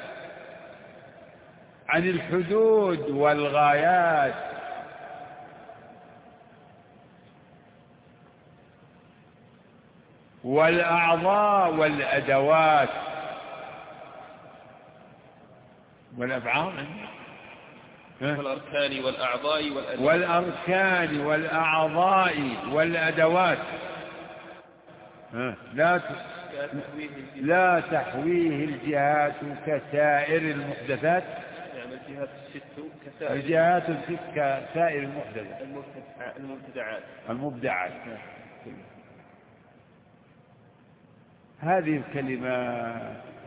Speaker 1: عن الحدود والغايات والأعضاء والأدوات والأفعال
Speaker 2: والأركان والأعضاء والأدوات
Speaker 1: والأركان والأعضاء والأدوات لا لا تحويه الجهات كسائر المحدثات.
Speaker 2: نعم الجهات الست كسائر
Speaker 1: الجهات الست كسائر المحدثات
Speaker 2: المبتدعات المبدعات.
Speaker 1: هذه الكلمة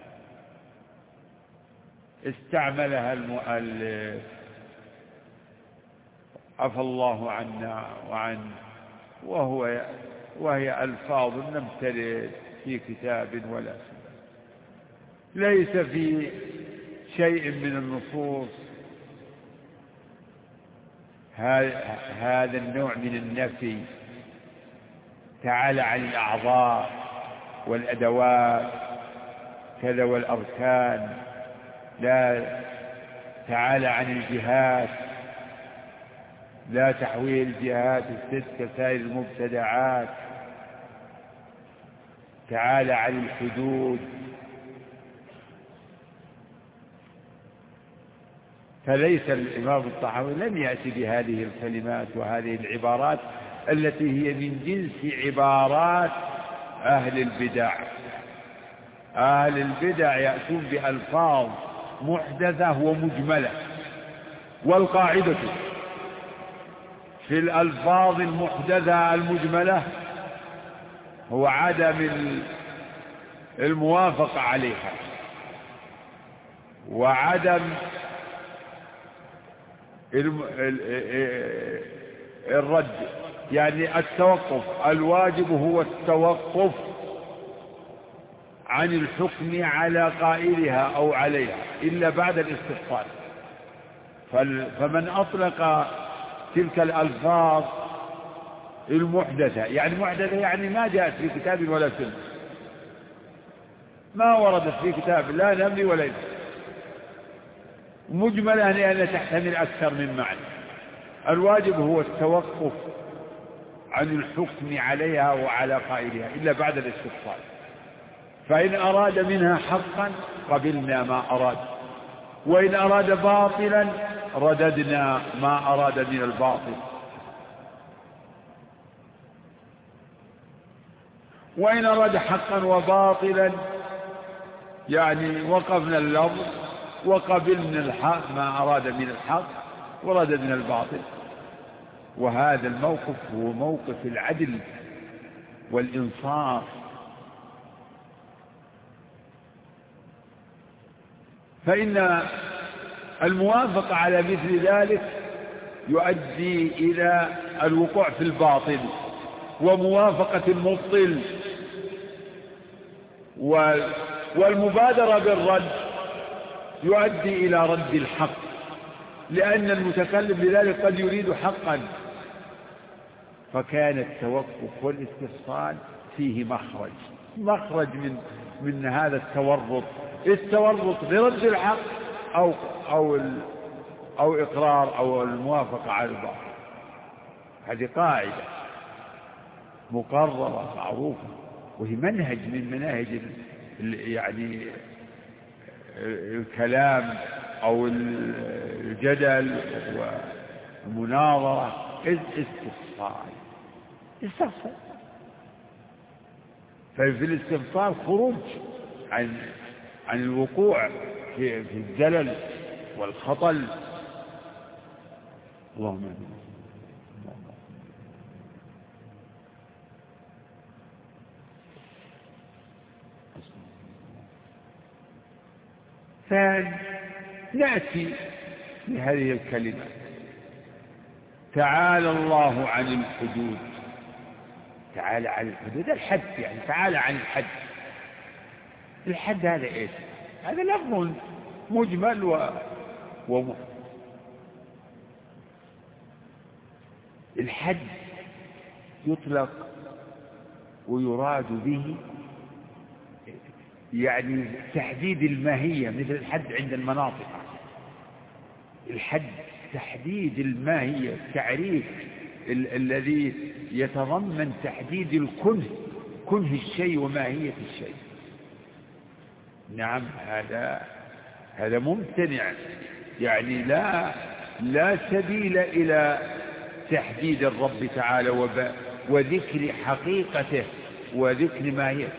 Speaker 1: استعملها المؤلف عفى الله عنا وعن وهو وهي ألفاظ لم ترد في كتاب ولا سنة، ليس في شيء من النصوص هذا النوع من النفي. تعالى عن الأعضاء والأدوات كذا والأركان، لا تعالى عن الجهات لا تحويه الجهات الست كسائر المبتدعات. تعالى عن الحدود. فليس الإمام الطحاوي لم يأتي بهذه الكلمات وهذه العبارات التي هي من جنس عبارات أهل البدع. أهل البدع يأتون بألفاظ محدثة ومجملة، والقاعدة في الألفاظ المحدثة المجملة هو عدم الموافقة عليها وعدم الرد، يعني التوقف. الواجب هو التوقف عن الحكم على قائلها أو عليها إلا بعد الاستفصال. فمن أطلق تلك الألفاظ المحدثة، يعني محدثة يعني ما جاءت في كتاب ولا سنة، ما وردت في كتاب لا نملي ولا إذن، مجملة لأنها تحتمل أكثر من معنى. الواجب هو التوقف عن الحكم عليها وعلى قائلها إلا بعد الاستفصال. فإن أراد منها حقا قبلنا ما أراد، وإن أراد باطلا رددنا ما أراد من الباطل. وإن أراد حقا وباطلا يعني وقفنا اللفظ وقبلنا الحق ما أراد من الحق ورددنا الباطل. وهذا الموقف هو موقف العدل والإنصاف. فإن الموافقة على مثل ذلك يؤدي إلى الوقوع في الباطل، وموافقة المبطل، والمبادرة بالرد يؤدي إلى رد الحق، لأن المتكلم لذلك قد يريد حقا. فكان التوقف والاستفصال فيه مخرج مخرج من من هذا التورط، التورط لرد الحق أو أو أو إقرار أو الموافقة على الباطل. هذه قاعدة مقررة معروفة، وهي منهج من مناهج يعني الكلام أو الجدل والمناظرة، الاستفصال. استفصل. ففي الاستفصال خروج عن عن الوقوع في في الزلل والخطل. اللهم آمين. فنأتي لهذه الكلمة: تعالى الله عن الحدود. تعالى عن الحدود، الحد يعني تعالى عن الحد. الحد هذا ايش؟ هذا لفظ مجمل و... و... الحد يطلق ويراد به يعني تحديد الماهية، مثل الحد عند المناطق. الحد تحديد الماهية، التعريف ال- الذي يتضمن تحديد الكنه، كنه الشيء وماهية الشيء. نعم، هذا هذا ممتنع، يعني لا لا سبيل إلى تحديد الرب تعالى وب... وذكر حقيقته وذكر ماهيته.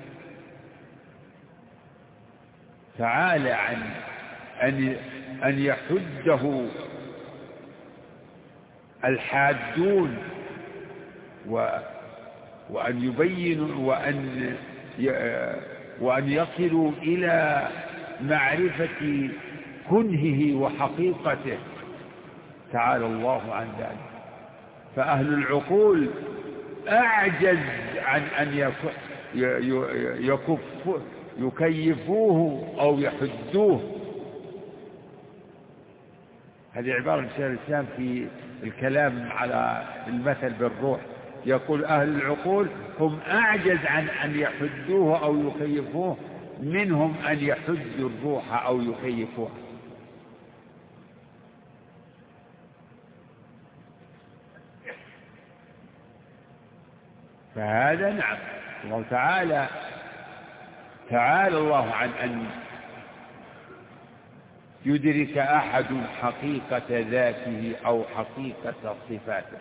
Speaker 1: تعالى عن أن أن يحده الحادون و وأن يبينوا وأن وأن يصلوا إلى معرفة كنهه وحقيقته. تعالى الله عن ذلك. فأهل العقول أعجز عن أن يكف يكيفوه أو يحدوه. هذه عبارة الشيخ الإسلام في الكلام على المثل بالروح، يقول أهل العقول هم أعجز عن أن يحدوه أو يكيفوه منهم أن يحدوا الروح أو يكيفوه. فهذا نعم، الله تعالى تعالى الله عن أن يدرك أحد حقيقة ذاته أو حقيقة صفاته.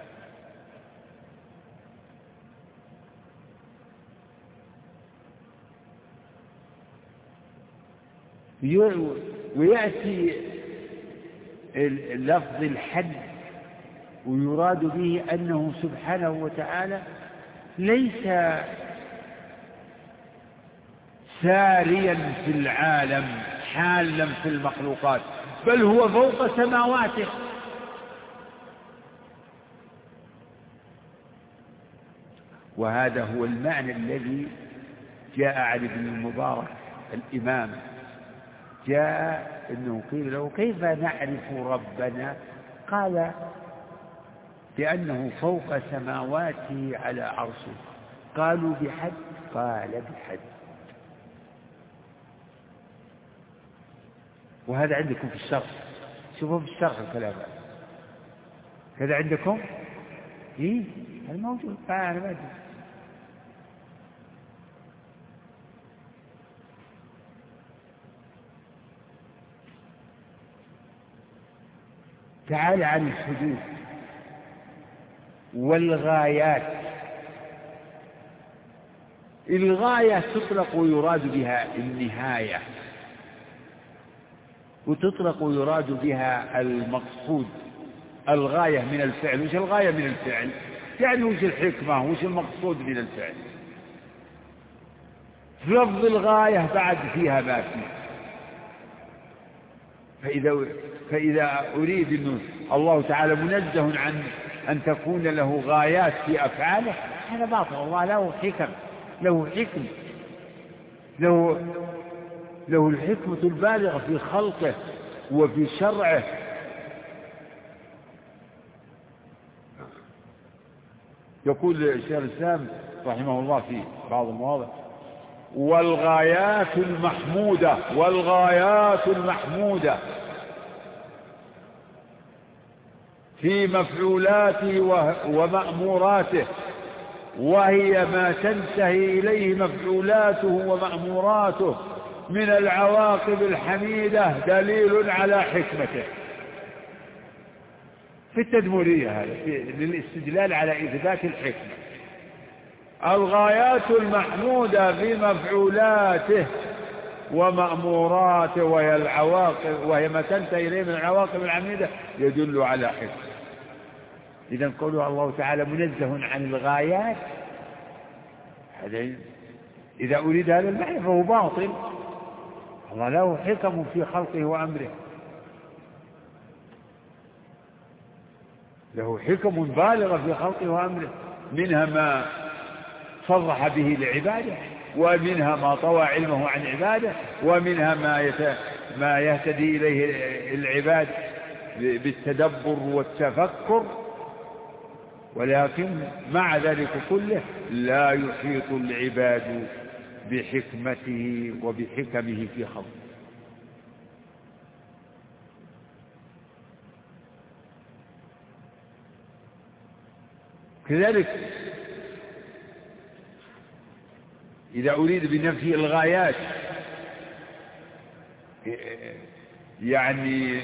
Speaker 1: ويأتي لفظ الحد ويراد به أنه سبحانه وتعالى ليس ساريا في العالم حالا في المخلوقات، بل هو فوق سماواته. وهذا هو المعنى الذي جاء علي بن المبارك الإمام، جاء أنه قيل له: كيف نعرف ربنا؟ قال: لأنه فوق سماواته على عرشه. قالوا: بحد؟ قال: بحد. وهذا عندكم في الشرح، شوفوا في الشرح الكلام هذا عندكم؟ إيه هذا موجود. أنا ما أدري. تعالى عن الحدود والغايات. الغاية تطلق ويراد بها النهاية، وتطلق ويراد بها المقصود. الغاية من الفعل، وش الغاية من الفعل؟ يعني وش الحكمة، وش المقصود من الفعل. في لفظ الغاية بعد فيها ما فيه. فإذا, فإذا أريد أن الله تعالى منزه عن أن تكون له غايات في أفعاله، هذا باطل. الله له حكم، له حكم، له له الحكمة البالغة في خلقه وفي شرعه. يقول الشيخ الإسلام رحمه الله في بعض المواضع: والغايات المحمودة، والغايات المحمودة. في مفعولاته ومأموراته، وهي ما تنتهي إليه مفعولاته ومأموراته من العواقب الحميدة دليل على حكمته. في التدمرية هذا للاستدلال على إثبات الحكمة. الغايات المحمودة في مفعولاته ومأموراته وهي العواقب، وهي ما تنتهي إليه من العواقب الحميدة يدل على حكمة. إذن قوله الله تعالى منزه عن الغايات، هذا إذا أريد هذا المعنى فهو باطل. الله له حكم في خلقه وأمره، له حكم بالغة في خلقه وأمره، منها ما صرح به لعباده، ومنها ما طوى علمه عن عباده، ومنها ما يت... ما يهتدي إليه العباد بالتدبر والتفكر. ولكن مع ذلك كله لا يحيط العباد بحكمته وبحكمه في خلقه. كذلك إذا أريد بنفي الغايات يعني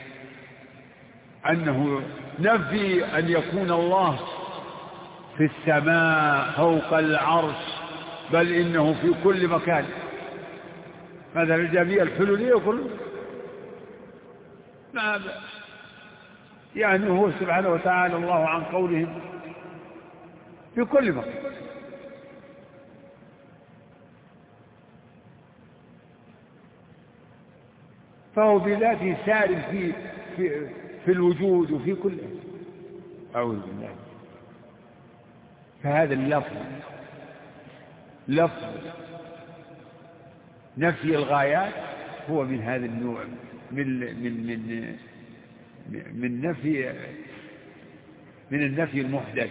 Speaker 1: أنه نفي أن يكون الله في السماء فوق العرش، بل إنه في كل مكان. هذا الجميع الحلولية كله ما يعني هو سبحانه وتعالى الله عن قولهم في كل مكان. فهو بذاته سائر في في في الوجود وفي كل. أعوذ بالله. فهذا اللفظ لفظ نفي الغايات هو من هذا النوع من من من من نفي من النفي المحدث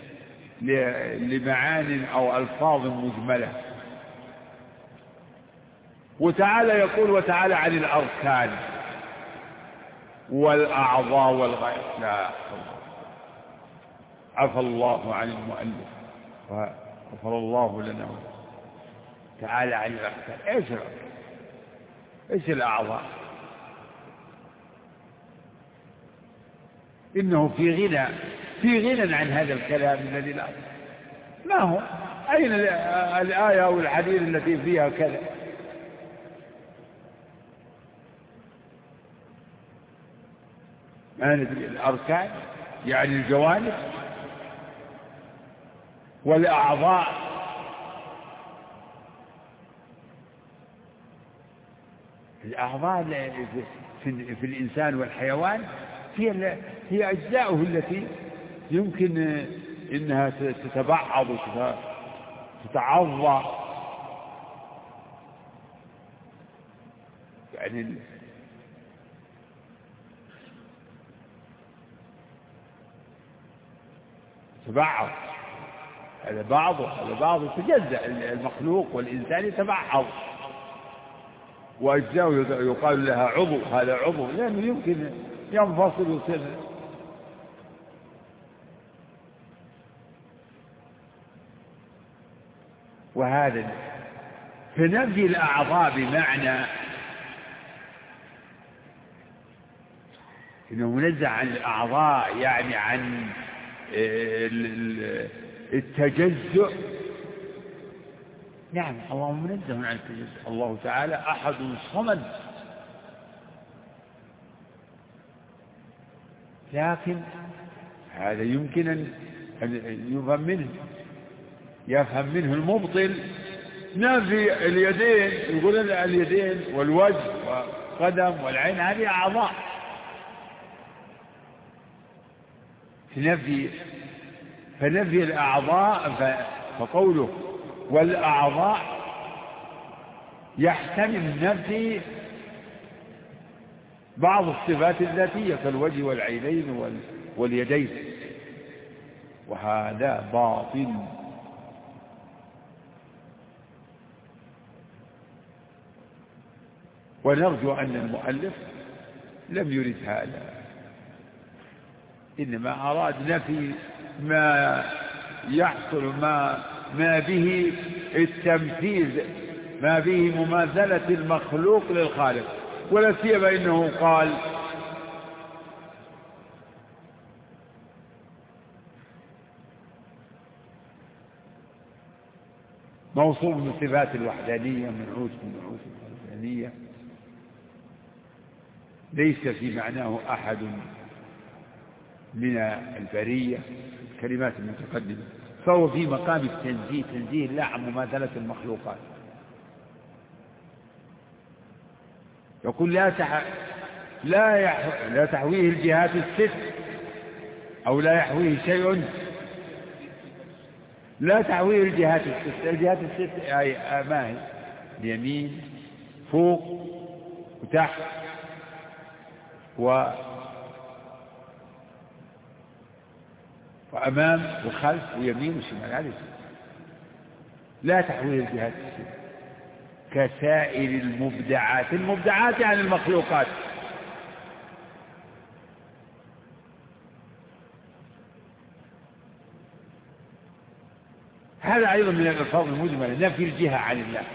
Speaker 1: لمعان أو ألفاظ مجملة. وتعالى يقول وتعالى عن الأركان والأعضاء والغايات. لا عفى الله عن المؤلف وغفر الله لنا. تعالى عن الأركان. إيش الأركان؟ إيش الأعضاء؟ إنه في غنى في غنى عن هذا الكلام الذي لا ما هو. أين الآية أو الحديث التي فيها كذا؟ ما ندري. الأركان يعني الجوانب، والأعضاء الأعضاء في, في الإنسان والحيوان هي هي أجزاؤه التي يمكن إنها تتبعض وتتعضى. يعني تبعض، هذا بعضه هذا بعضه تجزأ. المخلوق والإنسان يتبعض وأجزاؤه يقال لها عضو، هذا عضو، لأنه يمكن ينفصل ويصير. وهذا فنفي الأعضاء بمعنى إنه منزه عن الأعضاء، يعني عن التجزؤ. نعم الله منزه عن التجزؤ. الله تعالى أحد صمد، لكن هذا يمكن أن يفهم منه يفهم منه المبطل نفي اليدين، يقول اليدين والوجه والقدم والعين هذه أعضاء. نفي فنفي الأعضاء فقوله والأعضاء يحتمل نفي بعض الصفات الذاتية كالوجه والعينين واليدين، وهذا باطل. ونرجو أن المؤلف لم يرد هذا، إنما أراد نفي ما يحصل ما ما به التمثيل، ما به مماثلة المخلوق للخالق. ولا سيما إنه قال موصوف بصفات الوحدانية، منعوت بنعوت الوحدانية، ليس في معناه أحد من البرية كلمات المتقدمة، فهو في مقام التنزيه، تنزيه لا عن مماثلة المخلوقات. يقول لا تح... لا, يح... لا تحويه الجهات الست، أو لا يحويه شيء، لا تحويه الجهات الست. الجهات الست أي ما هي؟ اليمين، فوق وتحت و... وأمام وخلف ويمين وشمال، هذه لا تحويه الجهات الست كسائر المبدعات. المبدعات يعني المخلوقات. هذا أيضا من الألفاظ المجملة، نفي الجهة عن الله.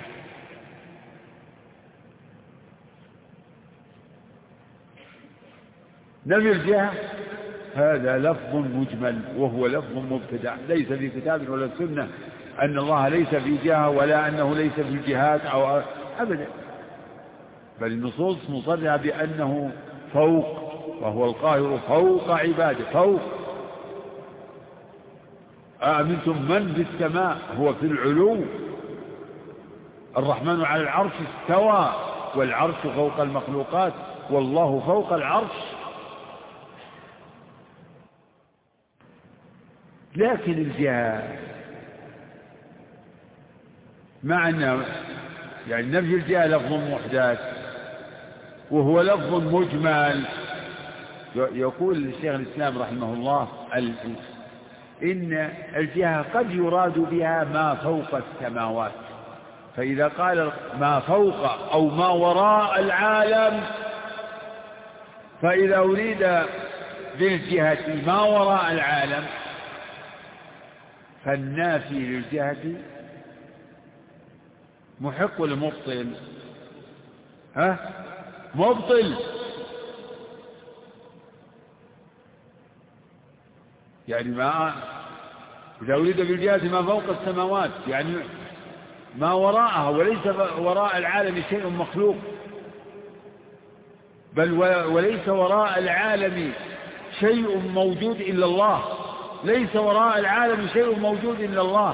Speaker 1: نفي الجهة هذا لفظ مجمل، وهو لفظ مبتدع، ليس في كتاب ولا سنة أن الله ليس في جهة، ولا أنه ليس في الجهات أو أبدا، بل النصوص مصرحة بأنه فوق، وهو القاهر فوق عباده. فوق أأمنتم من في السماء، هو في العلو. الرحمن على العرش استوى، والعرش فوق المخلوقات، والله فوق العرش. لكن الجهة مع أنه يعني نفي الجهة لفظ محدث، وهو لفظ مجمل. يقول الشيخ الإسلام رحمه الله إن الجهة قد يراد بها ما فوق السماوات، فإذا قال ما فوق أو ما وراء العالم، فإذا أريد بالجهة ما وراء العالم فالنافي للجهة محق ولا مبطل؟ ها؟ مبطل. يعني ما إذا أريد بالجهة ما فوق السماوات يعني ما وراءها، وليس وراء العالم شيء مخلوق، بل وليس وراء العالم شيء موجود إلا الله. ليس وراء العالم شيء موجود إلا الله.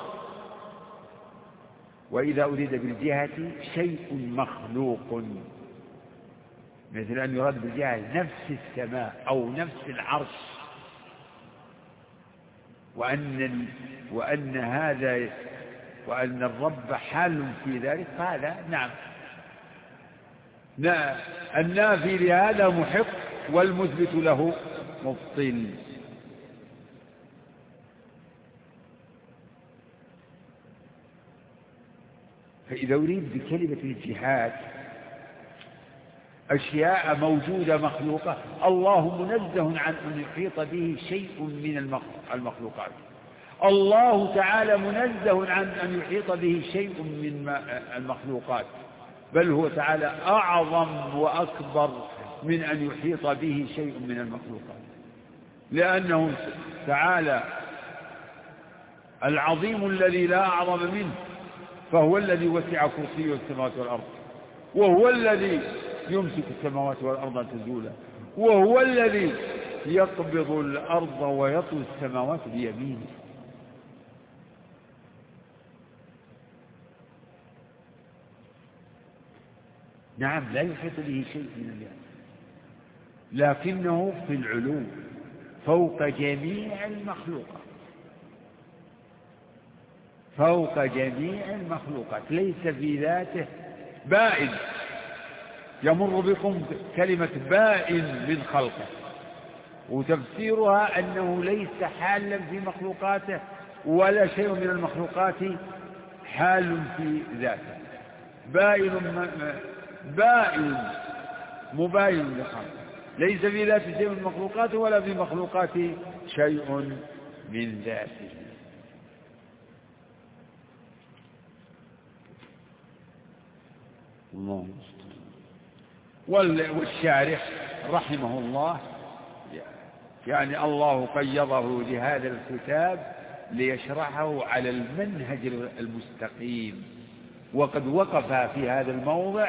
Speaker 1: وإذا أريد بالجهة شيء مخلوق، مثل أن يراد بالجهة نفس السماء أو نفس العرش، وأن وأن هذا وأن الرب حال في ذلك، هذا نعم النافي لهذا محق، والمثبت له مبطل. فإذا أريد بكلمة الجهات أشياء موجودة مخلوقة، الله منزه عن أن يحيط به شيء من المخلوقات. الله تعالى منزه عن أن يحيط به شيء من المخلوقات، بل هو تعالى أعظم وأكبر من أن يحيط به شيء من المخلوقات، لأنه تعالى العظيم الذي لا أعظم منه، فهو الذي وسع كرسيه السماوات والأرض، وهو الذي يمسك السماوات والأرض أن تزولا، وهو الذي يقبض الأرض ويطوي السماوات بيمينه. نعم لا يحيط به شيء من الجهات، لكنه في العلو فوق جميع المخلوقات، فوق جميع المخلوقات، ليس في ذاته بائن. يمر بكم كلمة بائن من خلقه، وتفسيرها أنه ليس حالا في مخلوقاته، ولا شيء من المخلوقات حال في ذاته. بائن بائن مباين لخلقه، ليس في ذاته شيء من مخلوقاته ولا في مخلوقاته شيء من ذاته. الله. والشارح رحمه الله يعني الله قيضه لهذا الكتاب ليشرحه على المنهج المستقيم، وقد وقف في هذا الموضع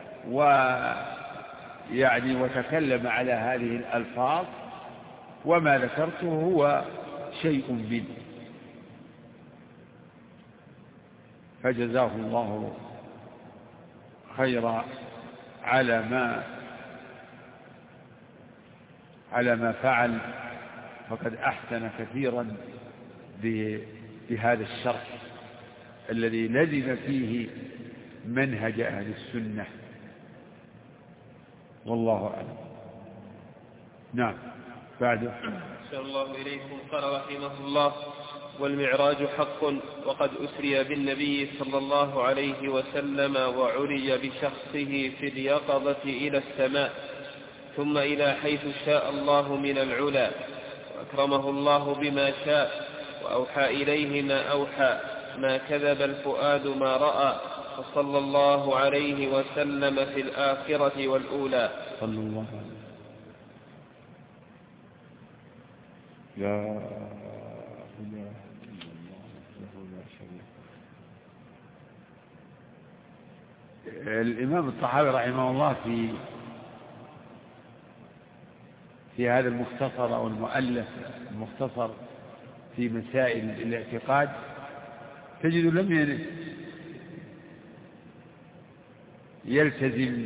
Speaker 1: ويعني وتكلم على هذه الألفاظ، وما ذكرته هو شيء منه، فجزاه الله خيرا على ما على ما فعل، فقد أحسن كثيرا بهذا الشرح الذي لزم فيه منهج أهل السنة، والله أعلم. نعم. بعده
Speaker 2: أحسن الله إليكم. قال رحمه الله: والمعراج حق، وقد أسري بالنبي صلى الله عليه وسلم وعرج بشخصه في اليقظة إلى السماء، ثم إلى حيث شاء الله من العلا، وأكرمه الله بما شاء، وأوحى إليه ما أوحى، ما كذب الفؤاد ما رأى، وصلى الله عليه وسلم في الآخرة والأولى.
Speaker 1: صلى الله عليه وسلم. لا إله إلا الله وحده لا شريك له. الإمام الطحاوي رحمه الله في في هذا المختصر أو المؤلف المختصر في مسائل الاعتقاد تجد لم يلتزم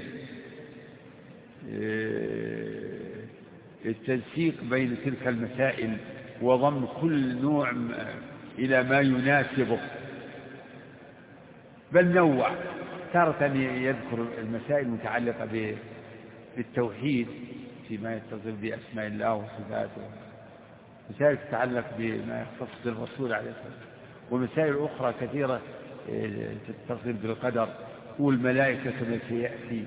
Speaker 1: التنسيق بين تلك المسائل وضم كل نوع إلى ما يناسبه، بل نوع، تارة يذكر المسائل المتعلقة بالتوحيد فيما يتصل بأسماء الله وصفاته، مسائل تتعلق بما يختص بالرسول عليه الصلاة والسلام، ومسائل أخرى كثيرة تتصل بالقدر والملائكة كما سيأتي،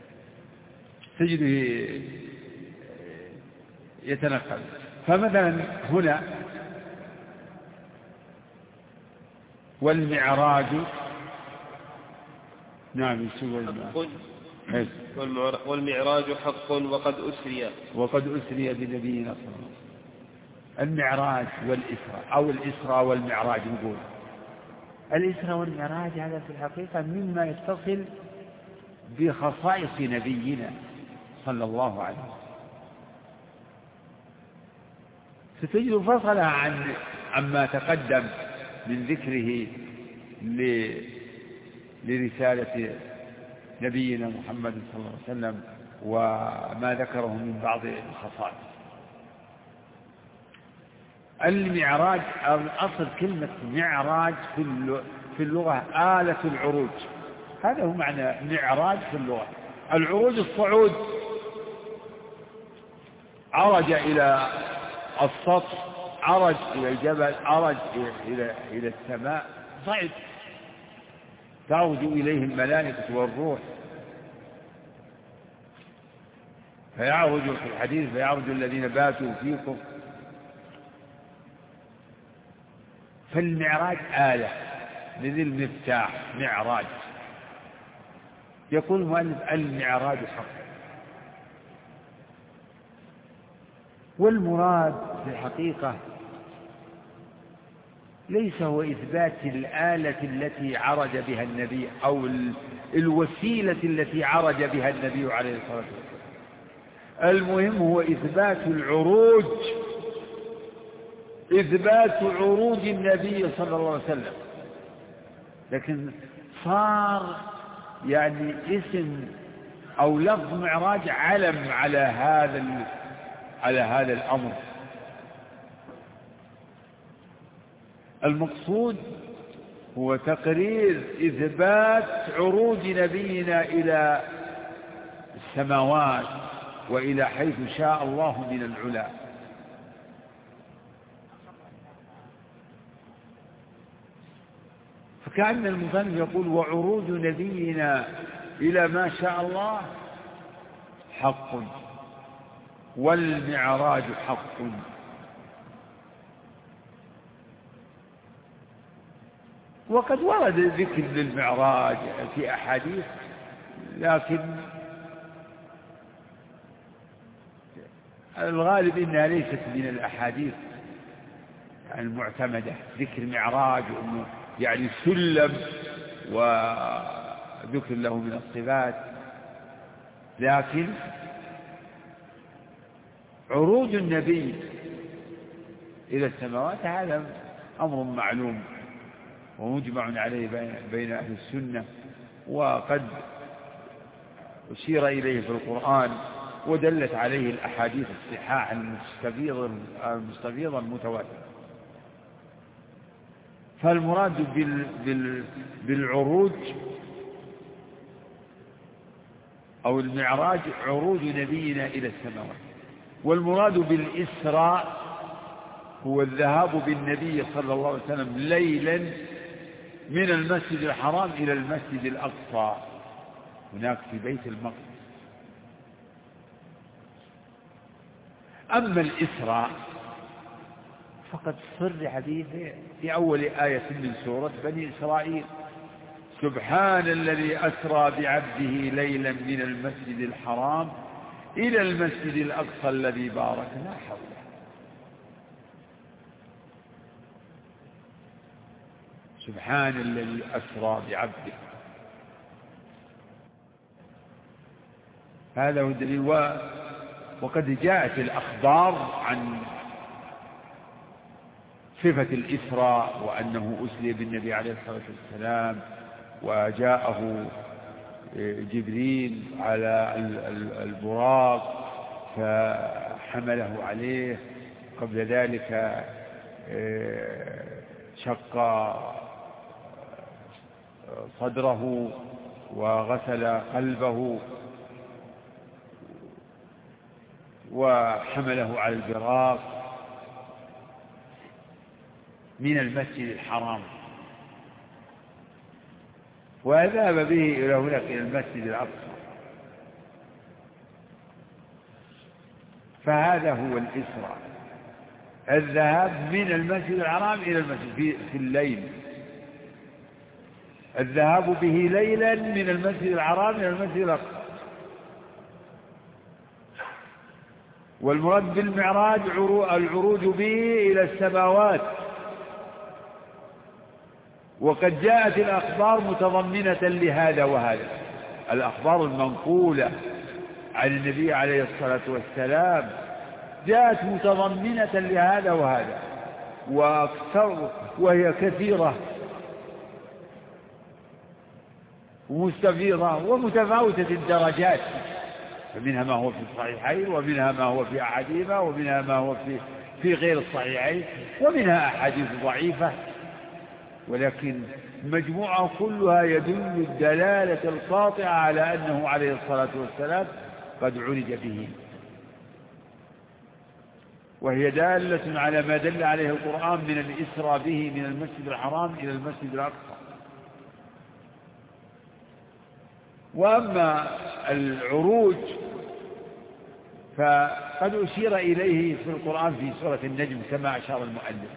Speaker 1: تجده يتنقل. فمثلا هنا والمعراج، نعم يسوى
Speaker 2: والمعراج حق وقد أسري
Speaker 1: وقد أسري بنبينا صلى الله عليه وسلم. المعراج والإسراء أو الإسراء والمعراج، نقول الإسراء والمعراج هذا في الحقيقة مما يتصل بخصائص نبينا صلى الله عليه وسلم، ستجد فصلها عن عما تقدم من ذكره لرسالة نبينا محمد صلى الله عليه وسلم وما ذكره من بعض الخصائص. المعراج، الأصل كلمة معراج في اللغة آلة العروج، هذا هو معنى معراج في اللغة. العروج الصعود، عرج إلى السطح، عرج إلى الجبل، عرج إلى إلى السماء، صعد، تعرج إليه الملائكة والروح، فيعرج في الحديث فيعرج الذين باتوا فيكم. فالمعراج آلة لذي المفتاح، معراج. يقول المؤلف المعراج حق، والمراد في الحقيقة ليس هو إثبات الآلة التي عرج بها النبي أو الوسيلة التي عرج بها النبي عليه الصلاة والسلام، المهم هو إثبات العروج، إثبات عروج النبي صلى الله عليه وسلم. لكن صار يعني اسم أو لفظ معراج علم على هذا على هذا الأمر. المقصود هو تقرير إثبات عروج نبينا إلى السماوات وإلى حيث شاء الله من العلا. فكأن المصنف يقول وعروج نبينا إلى ما شاء الله حق، والمعراج حق. وقد ورد ذكر للمعراج في أحاديث، لكن الغالب إنها ليست من الأحاديث المعتمدة، ذكر معراج وأنه يعني سلم وذكر له من الصفات. لكن عروج النبي إلى السماوات هذا أمر معلوم ومجمع عليه بين أهل السنة، وقد أشير إليه في القرآن ودلت عليه الأحاديث الصحاح المستفيضة المتواترة. فالمراد بال بال بالعروج أو المعراج عروج نبينا إلى السماوات، والمراد بالإسراء هو الذهاب بالنبي صلى الله عليه وسلم ليلا من المسجد الحرام إلى المسجد الأقصى هناك في بيت المقدس. أما الإسراء فقد صرح به في أول آية من سورة بني إسرائيل: سبحان الذي أسرى بعبده ليلا من المسجد الحرام إلى المسجد الأقصى الذي باركنا حوله. سبحان الذي أسرى بعبده، هذا هو الدليل. وقد جاءت الأخبار عن صفة الإسراء وأنه أسري بالنبي عليه الصلاة والسلام، وجاءه جبريل على البراق فحمله عليه، قبل ذلك شق صدره وغسل قلبه وحمله على البراق من المسجد الحرام، وذهب به إلى هناك إلى المسجد الأقصى. فهذا هو الإسراء، الذهاب من المسجد الحرام إلى المسجد في, في الليل، الذهاب به ليلا من المسجد الحرام إلى المسجد الأقصى. والمراد بالمعراج العروج به إلى السماوات. وقد جاءت الأخبار متضمنة لهذا وهذا، الأخبار المنقولة عن النبي عليه الصلاة والسلام جاءت متضمنة لهذا وهذا، وأكثر وهي كثيرة ومستفيضة ومتفاوتة الدرجات، فمنها ما هو في الصحيحين، ومنها ما هو في أحاديث، ومنها ما هو في في غير الصحيحين، ومنها أحاديث ضعيفة، ولكن مجموعة كلها يدل الدلالة القاطعة على أنه عليه الصلاة والسلام قد عرج به، وهي دالة على ما دل عليه القرآن من الإسراء به من المسجد الحرام إلى المسجد الأقصى. وأما العروج فقد أشير إليه في القرآن في سورة النجم كما أشار المؤلف: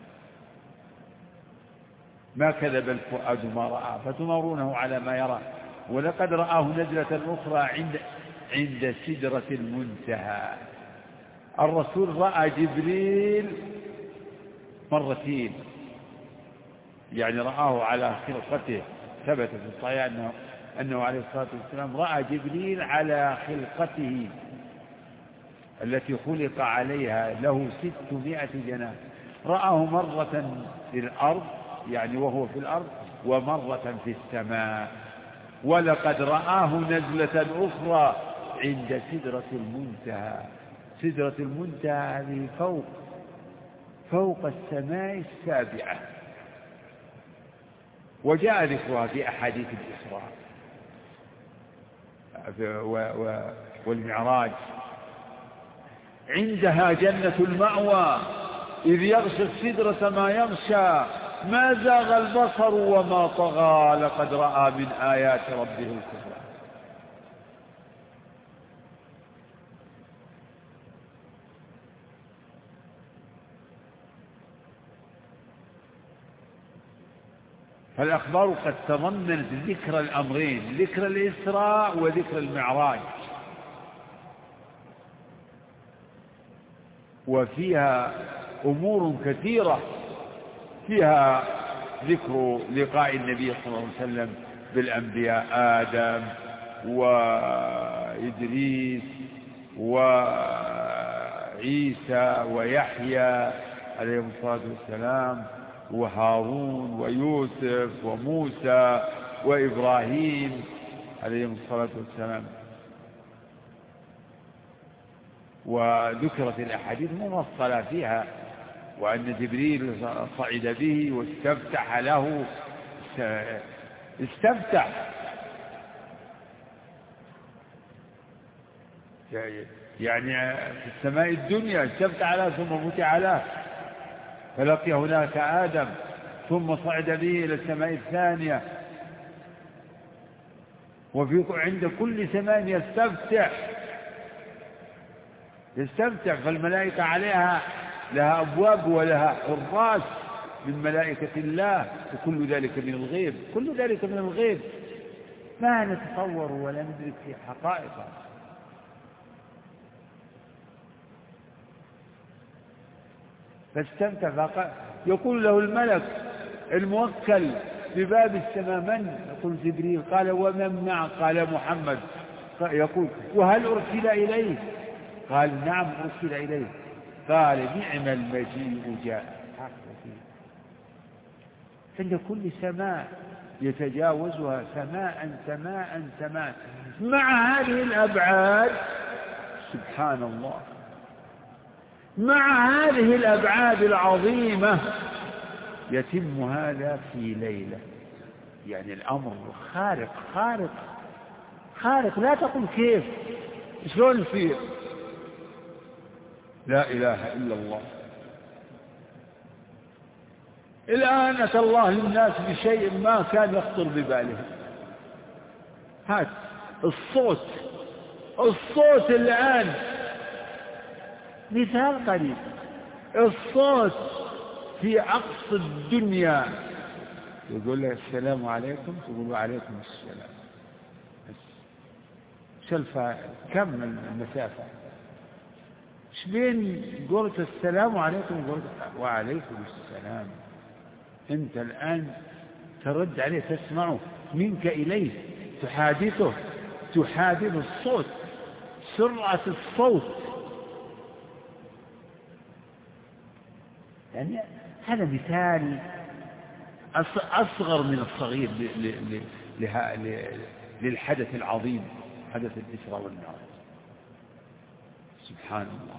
Speaker 1: ما كذب الفؤاد ما رأى فتمارونه على ما يرى ولقد رآه نزلة أخرى عند عند سدرة المنتهى. الرسول رأى جبريل مرتين، يعني رآه على خلقته، ثبت في الصحيح أنه, أنه عليه الصلاة والسلام رأى جبريل على خلقته التي خلق عليها، له ستمائة جناح. رآه مرة في الأرض يعني وهو في الأرض، ومرة في السماء. ولقد رآه نزلة أخرى عند سدرة المنتهى. سدرة المنتهى هذه فوق فوق السماء السابعة، وجاء ذكرها في أحاديث الإسراء والمعراج. عندها جنة المأوى إذ يغشى السدرة ما يغشى ما زاغ البصر وما طغى لقد رأى من آيات ربه الكبرى. فالأخبار قد تضمنت ذكر الأمرين، ذكر الإسراء وذكر المعراج، وفيها أمور كثيرة، فيها ذكر لقاء النبي صلى الله عليه وسلم بالأنبياء آدم وإدريس وعيسى ويحيى عليهم الصلاة والسلام، وهارون ويوسف وموسى وإبراهيم عليهم الصلاة والسلام. وذكرت الأحاديث مفصلة فيها، وأن جبريل صعد به واستفتح له، استفتح يعني في السماء الدنيا استفتح له ثم فتح له، فلقي هناك آدم ثم صعد به إلى السماء الثانية، وفي عند كل سماء يستفتح يستفتح فالملائكة عليها لها أبواب ولها حراس من ملائكة الله، وكل ذلك من الغيب، كل ذلك من الغيب ما نتصور ولا ندرك في حقائقه. فاستمتع، يقول له الملك الموكل بباب السماء من؟ يقول جبريل. قال ومن معه؟ قال محمد. يقول وهل أرسل إليه؟ قال نعم أرسل إليه. قال نعم المجيء جاء. عند كل سماء يتجاوزها سماء سماء سماء مع هذه الأبعاد، سبحان الله، مع هذه الأبعاد العظيمة يتم هذا في ليلة. يعني الأمر خارق خارق خارق، لا تقل كيف شلون يصير. لا إله إلا الله. الآن أتى الله للناس بشيء ما كان يخطر ببالهم. هات الصوت، الصوت الآن مثال قريب، الصوت في أقصى الدنيا يقول له السلام عليكم، تقول وعليكم السلام، شلفة كم المسافة؟ ايش بين قلت السلام عليكم وقلت وعليكم السلام؟ انت الآن ترد عليه، تسمعه منك إليه، تحادثه، تحادث الصوت، سرعة الصوت. يعني هذا مثال أصغر من الصغير للحدث العظيم، حدث الإسراء والمعراج. سبحان الله.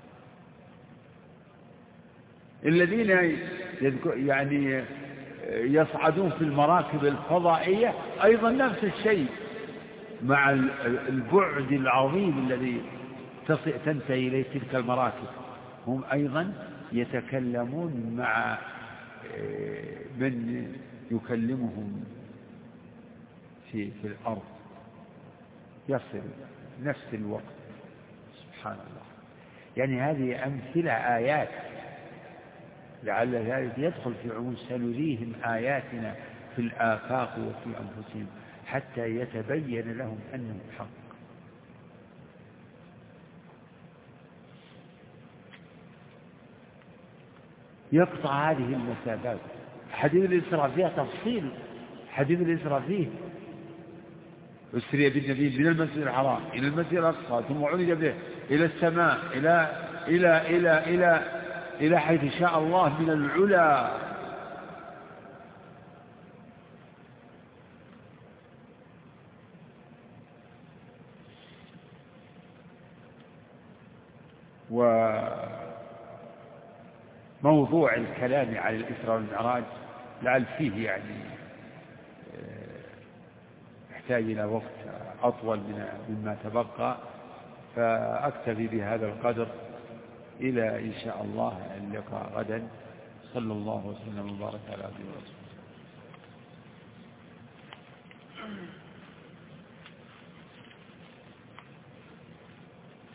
Speaker 1: الذين يعني يصعدون في المراكب الفضائية أيضا نفس الشيء، مع البعد العظيم الذي تنتهي إليه تلك المراكب، هم أيضا يتكلمون مع من يكلمهم في في الأرض، يصل نفس الوقت. سبحان الله. يعني هذه أمثلة آيات، لعل ذلك يدخل في عموم سنريهم آياتنا في الآفاق وفي أنفسهم حتى يتبين لهم أنه حق. يقطع هذه المسافات. حديث الإسراء فيها تفصيل، حديث الإسراء فيه أسري بالنبي من المسجد الحرام إلى المسجد الأقصى ثم عرج به إلى السماء إلى إلى إلى إلى إلى حيث شاء الله من العلا. وموضوع الكلام على الإسراء والمعراج لعل فيه يعني يحتاج إلى وقت أطول مما تبقى، فأكتفي بهذا القدر. إلى إن شاء الله اللقاء غدا. صلى الله وسلم وبارك على عبده ورسوله.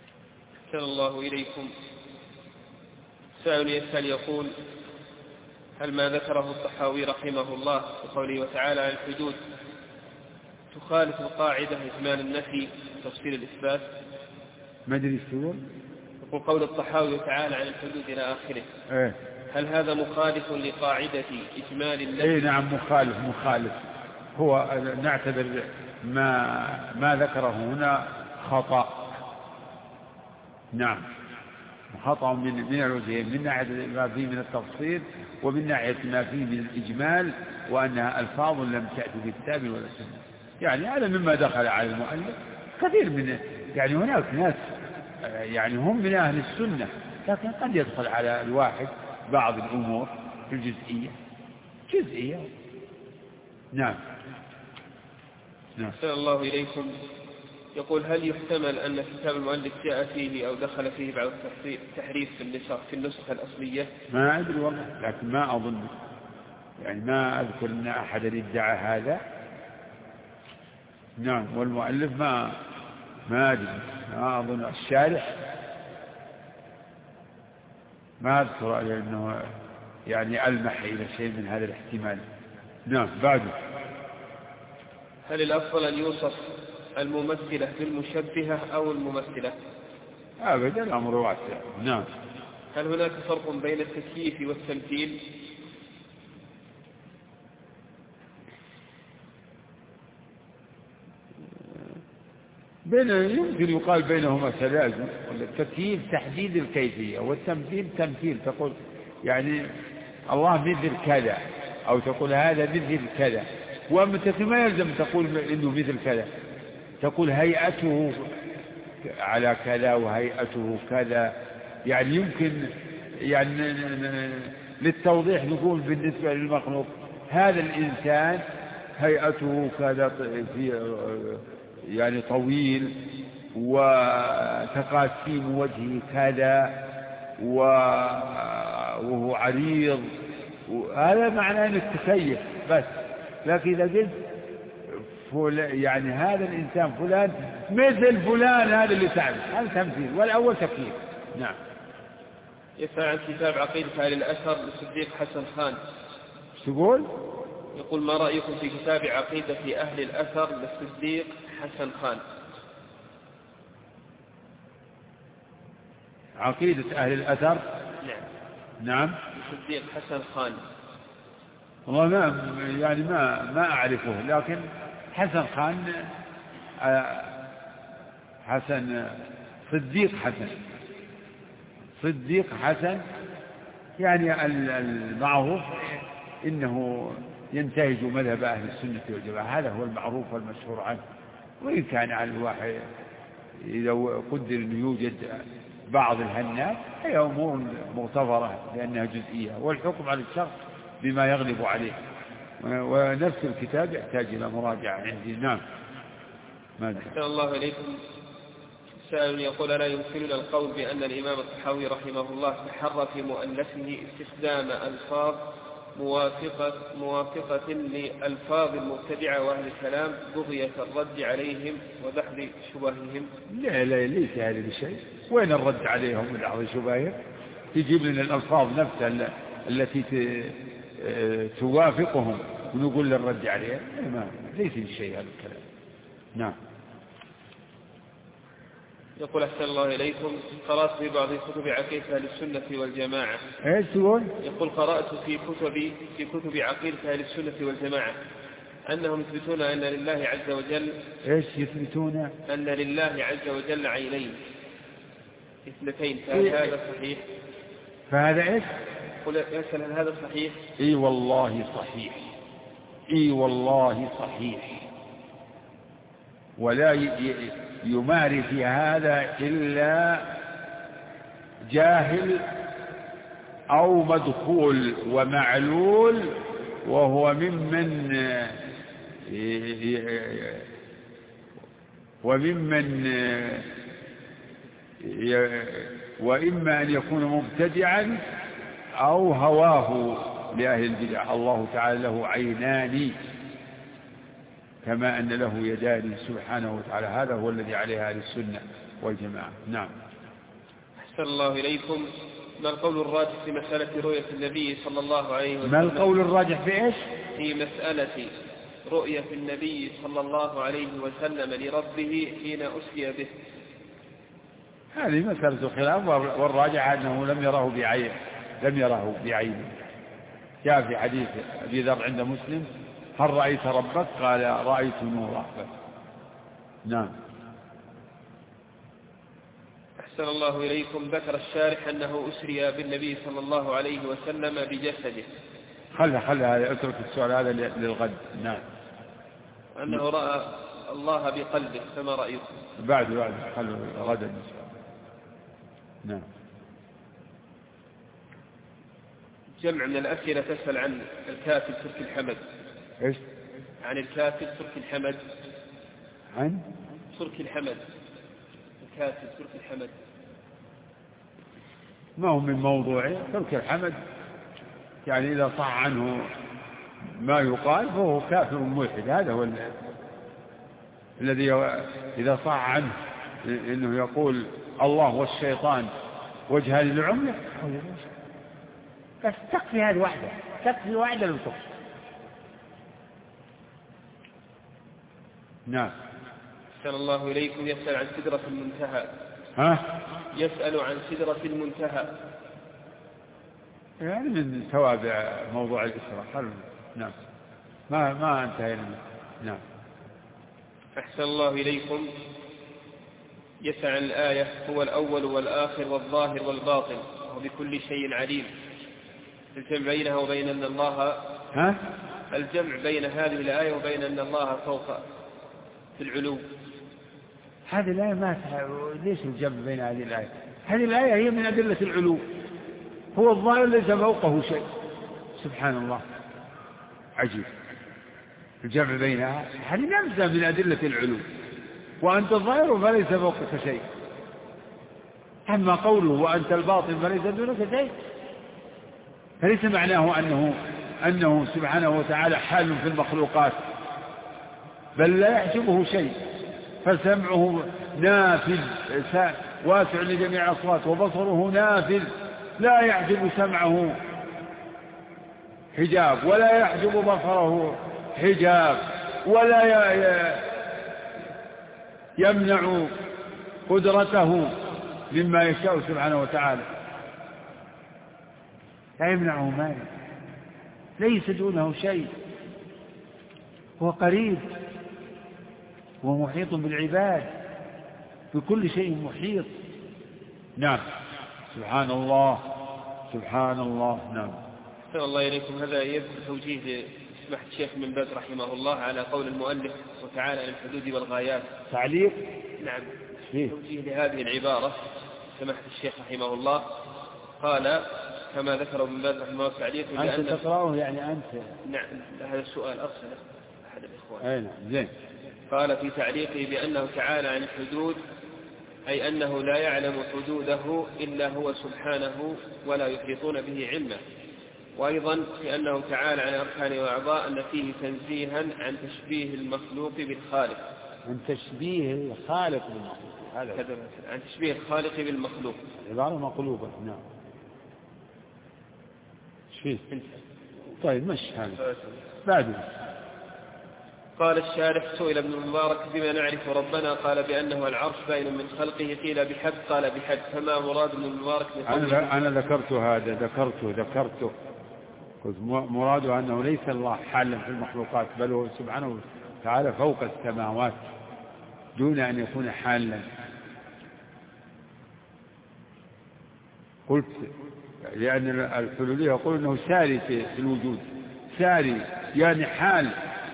Speaker 2: أحسن الله إليكم. سائل يسأل يقول: هل ما ذكره الطحاوي رحمه الله بقوله وتعالى عن الحدود تخالف القاعدة إجمال النفي وتفصيل الإثبات؟
Speaker 1: ما أدري ايش تقول؟
Speaker 2: يقول قول الطحاوي وتعالى عن الحدود إلى آخره.
Speaker 1: إيه؟
Speaker 2: هل هذا مخالف لقاعدة إجمال النفي؟
Speaker 1: إيه نعم مخالف مخالف. هو نعتبر ما ما ذكره هنا خطأ. نعم خطأ من من الوجهين، من ناحية ما فيه من التفصيل ومن ناحية ما فيه من الإجمال، وأنها ألفاظ لم تأتي بالكتاب ولا السنة. يعني هذا مما دخل على المؤلف كثير من، يعني هناك ناس يعني هم من أهل السنة، لكن قد يدخل على الواحد بعض الأمور في الجزئية جزئية. نعم
Speaker 2: نعم. أحسن الله إليكم. يقول هل يحتمل أن كتاب المؤلف جاء فيه أو دخل فيه بعض التحريف في النسخ في النسخة الأصلية؟
Speaker 1: ما أدري والله، لكن ما أظن، يعني ما أذكر أن أحد ادعى هذا. نعم والمؤلف ما ما أدري، ما أظن الشارح ما أذكر أنه يعني ألمح إلى شيء من هذا الاحتمال. نعم بعده.
Speaker 2: هل الأفضل أن يوصف الممثلة بالمشبهة أو الممثلة؟
Speaker 1: أبدا الأمر واسع. نعم.
Speaker 2: هل هناك فرق بين التكييف والتمثيل؟
Speaker 1: بين يمكن يقال بينهما تلازم. التكييف تحديد الكيفية، والتمثيل تمثيل، تقول يعني الله مثل كذا، أو تقول هذا مثل كذا. ومتى ما يلزم تقول إنه مثل كذا، تقول هيئته على كذا وهيئته كذا. يعني يمكن يعني للتوضيح نقول بالنسبة للمخلوق هذا الإنسان هيئته كذا، في يعني طويل، وتقاسيم وجهه كذا، وهو عريض، هذا معناه أنك تكيف بس. لكن إذا قلت يعني هذا الإنسان فلان مثل فلان، هذا اللي تعرف، هذا تمثيل، والأول تكييف. نعم.
Speaker 2: يسأل عن كتاب عقيدة أهل الأثر للصديق حسن خان.
Speaker 1: تقول؟
Speaker 2: يقول ما رأيكم في كتاب عقيدة أهل الأثر للصديق حسن خان؟
Speaker 1: عقيدة أهل الأثر؟
Speaker 2: نعم.
Speaker 1: نعم.
Speaker 2: للصديق حسن خان.
Speaker 1: والله ما يعني ما ما أعرفه، لكن حسن خان حسن صديق حسن صديق حسن يعني المعروف إنه ينتهج مذهب أهل السنة والجماعة، هذا هو المعروف والمشهور عنه. وإن كان على الواحد إذا قدر أنه يوجد بعض الهنات هي أمور مغتفرة لأنها جزئية، والحكم على الشخص بما يغلب عليه، ونفس الكتاب يحتاج إلى مراجعة عندي. نعم.
Speaker 2: أحسن الله إليكم. سائل يقول ألا يمكننا القول بأن الإمام الطحاوي رحمه الله تحرى في مؤلفه استخدام ألفاظ موافقة, موافقة لألفاظ المبتدعة وأهل الكلام بغية الرد عليهم ودحض شبههم؟
Speaker 1: لا لا ليس هذا الشيء. وين الرد عليهم ودحض شبههم؟ تجيب لنا الألفاظ نفسها التي توافقهم ونقول للرد عليها، ليس الشيء هذا الكلام. نعم.
Speaker 2: يقول أحسن الله إليكم قرأت في بعض كتب عقيدة أهل السنة والجماعة.
Speaker 1: إيش تقول؟
Speaker 2: يقول قرأت في كتب في كتب عقيدة أهل السنة والجماعة أنهم يثبتون أن لله عز وجل.
Speaker 1: إيش يثبتون؟
Speaker 2: أن لله عز وجل عينين اثنتين، فهل إيه؟ هذا صحيح؟
Speaker 1: فهذا إيش؟
Speaker 2: يقول يسأل هل هذا صحيح؟
Speaker 1: إي والله صحيح، إي والله صحيح، ولا يماري في هذا إلا جاهل أو مدخول ومعلول، وهو ممن وممن وإما أن يكون مبتدعا أو هواه لأهل البدع. الله تعالى له عينان كما أن له يدان سبحانه وتعالى، هذا هو الذي عليه أهل السنة والجماعة. نعم.
Speaker 2: أحسن الله إليكم. ما القول الراجح في مسألة رؤية النبي صلى الله عليه وسلم؟
Speaker 1: ما القول الراجح في إيش؟
Speaker 2: في مسألة رؤية النبي صلى الله عليه وسلم لربه حين أسري به.
Speaker 1: هذه مسألة خلاف، والراجع أنه لم يره بعينه، لم يره بعينه. جاء في حديث أبي ذر عند مسلم: هل رأيت ربك؟ قال: رأيت نورا. نعم.
Speaker 2: أحسن الله إليكم. ذكر الشارح أنه أسري بالنبي صلى الله عليه وسلم بجسده.
Speaker 1: خلها خلها اترك السؤال هذا للغد. نعم.
Speaker 2: أنه رأى الله بقلبه، فما رأيكم؟
Speaker 1: بعد بعد خلوا غدا إن شاء الله. نعم.
Speaker 2: جمع من الأسئلة تسأل عن الكاتب تركي الحمد.
Speaker 1: إيش؟
Speaker 2: عن الكاتب تركي الحمد.
Speaker 1: عن
Speaker 2: تركي الحمد، الكاتب تركي الحمد.
Speaker 1: ما هو من موضوعه. تركي الحمد يعني إذا صح عنه ما يقال فهو كافر ملحد. هذا هو الذي إذا صح عنه إنه يقول الله والشيطان وجهان للعملة، بس تكفي هذه واحدة، تكفي واحدة للكفر. نعم.
Speaker 2: أحسن الله إليكم. يسأل عن سدرة المنتهى.
Speaker 1: ها؟
Speaker 2: يسأل عن سدرة المنتهى.
Speaker 1: يعني من توابع موضوع الإسراء. نعم. ما ما انتهينا. نعم.
Speaker 2: أحسن الله إليكم. يسأل عن الآية: هو الأول والآخر والظاهر والباطن وهو بكل شيء عليم. الجمع بينها وبين أن الله
Speaker 1: ها؟
Speaker 2: الجمع بين هذه الآية وبين أن الله فوق في العلو.
Speaker 1: هذه الآية ما ليش الجمع بين هذه الآية؟ هذه الآية هي من أدلة العلو. هو الظاهر ليس فوقه شيء. سبحان الله، عجيب. الجمع بينها هذه نفسها من أدلة العلو، وأنت الظاهر فليس فوقك شيء. أما قوله وأنت الباطن فليس دونك شيء، فليس معناه أنه أنه سبحانه وتعالى حال في المخلوقات، بل لا يحجبه شيء، فسمعه نافذ واسع لجميع الأصوات، وبصره نافذ لا يحجب سمعه حجاب، ولا يحجب بصره حجاب، ولا يمنع قدرته مما يشاء سبحانه وتعالى، لا يمنعه مانع، ليس دونه شيء، هو قريب ومحيط بالعباد، بكل شيء محيط. نعم. سبحان الله، سبحان الله. نعم.
Speaker 2: أحسن الله إليكم. هذا يذكر توجيه سماحة الشيخ من باز رحمه الله على قول المؤلف وتعالى عن الحدود والغايات.
Speaker 1: تعليق.
Speaker 2: نعم. توجيه لهذه العبارة سماحة الشيخ رحمه الله قال كما ذكر ابن باز رحمه الله تعليق.
Speaker 1: أنت تقرأه يعني أنت؟
Speaker 2: نعم. هذا السؤال أرسله أحد الإخوان.
Speaker 1: أي نعم. زين.
Speaker 2: قال في تعليقه بأنه تعالى عن الحدود أي أنه لا يعلم حدوده إلا هو سبحانه ولا يحيطون به علما، وأيضا بأنه تعالى عن أركان وأعضاء أن فيه تنزيها عن تشبيه المخلوق بالخالق.
Speaker 1: عن تشبيه الخالق بالمخلوق. هذا
Speaker 2: عن تشبيه الخالق بالمخلوق.
Speaker 1: عبارة مقلوبة. نعم. شيء. طيب مش هذا بعد.
Speaker 2: قال الشارح: سئل ابن المبارك بما نعرف ربنا؟ قال بأنه العرش بين من خلقه. قيل بحد؟ قال بحد. فما مراد ابن المبارك
Speaker 1: أنا, أنا ذكرت هذا ذكرته ذكرته قلت مراده أنه ليس الله حالا في المخلوقات، بل هو سبحانه وتعالى فوق السماوات دون أن يكون حالا. قلت لأن الحلولية يقول أنه ساري في الوجود، ساري يعني حال،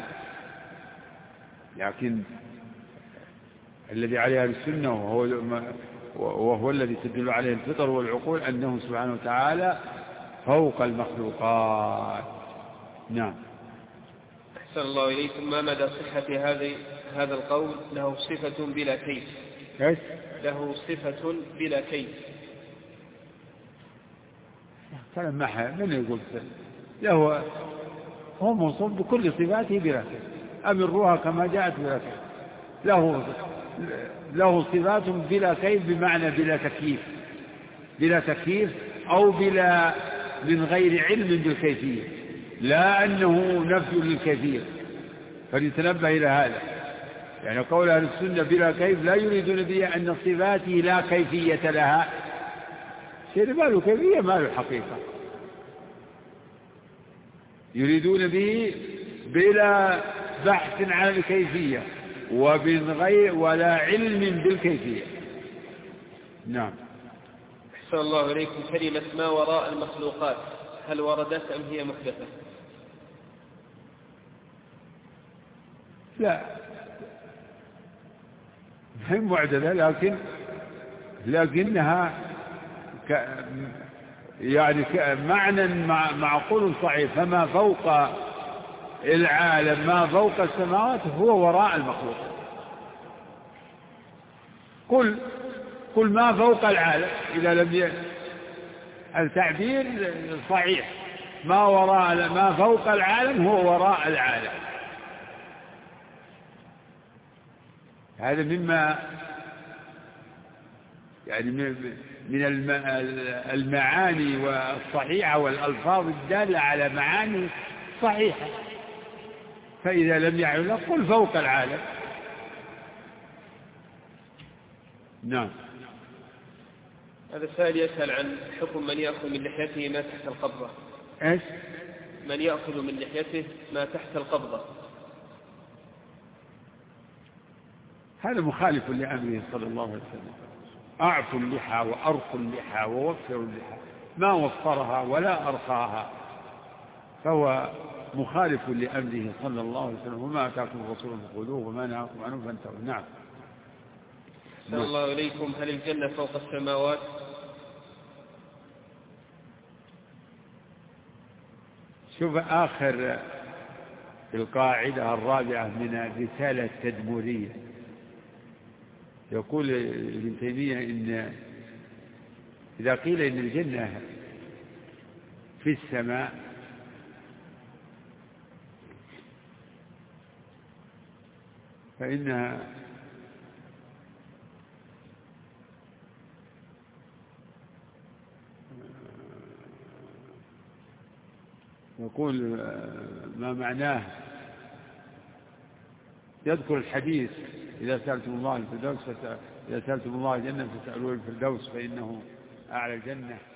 Speaker 1: لكن الذي عليها السنة وهو, وهو الذي تدل عليه الفطر والعقول أنه سبحانه وتعالى فوق المخلوقات. نعم.
Speaker 2: أحسن الله إليكم. ما مدى صحة هذه هذا القول له صفة بلا كيف؟
Speaker 1: إيش؟
Speaker 2: له صفة بلا كيف.
Speaker 1: كلام ما من يقول له هو موصوف بكل صفاته بلا كيف، أمروها كما جاءت بلا كيف. له له صفات بلا كيف بمعنى بلا تكييف، بلا تكييف أو بلا من غير علم بالكيفية، لا أنه نفي للكيفية، فليتنبه إلى هذا. يعني قول أهل السنة بلا كيف لا يريدون به أن صفاته لا كيفية لها، شيء ما له كيفية ما له حقيقة، يريدون به بلا بحث عن الكيفية ومن غير ولا علم بالكيفية. نعم.
Speaker 2: أحسن الله إليكم. كلمة ما وراء المخلوقات هل وردت أم هي محدثة؟
Speaker 1: لا هي معدلة، لكن لكنها ك يعني معنى معقول صحيح. فما فوق العالم ما فوق السماوات هو وراء المخلوق. كل كل ما فوق العالم إذا لم ي... التعبير صحيح، ما وراء ما فوق العالم هو وراء العالم. هذا مما يعني من المعاني والصحيحة والألفاظ الدالة على معاني صحيحة. فإذا لم يعلم قل فوق العالم. نعم.
Speaker 2: هذا السائل يسأل عن حكم من يأخذ من لحيته ما تحت القبضة.
Speaker 1: إيش؟
Speaker 2: من يأخذ من لحيته ما تحت القبضة.
Speaker 1: هذا مخالف لأمره صلى الله عليه وسلم. أعفوا اللحى وأرخوا اللحى ووفروا اللحى، ما وفرها ولا أرخاها، فهو مخالف لأمره صلى الله عليه وسلم. وما أتاكم الرسول فخذوه وما نهاكم عنه فانتهوا. نعم.
Speaker 2: صلى الله إليكم. هل الجنة فوق السماوات؟
Speaker 1: شوف آخر القاعدة الرابعة من الرسالة التدمرية، يقول ابن تيمية إن إذا قيل إن الجنة في السماء فإنها يقول ما معناه، يذكر الحديث إذا سألتم الله الفردوس إذا سألتم الله الجنة فاسألوه الفردوس فإنه أعلى الجنة.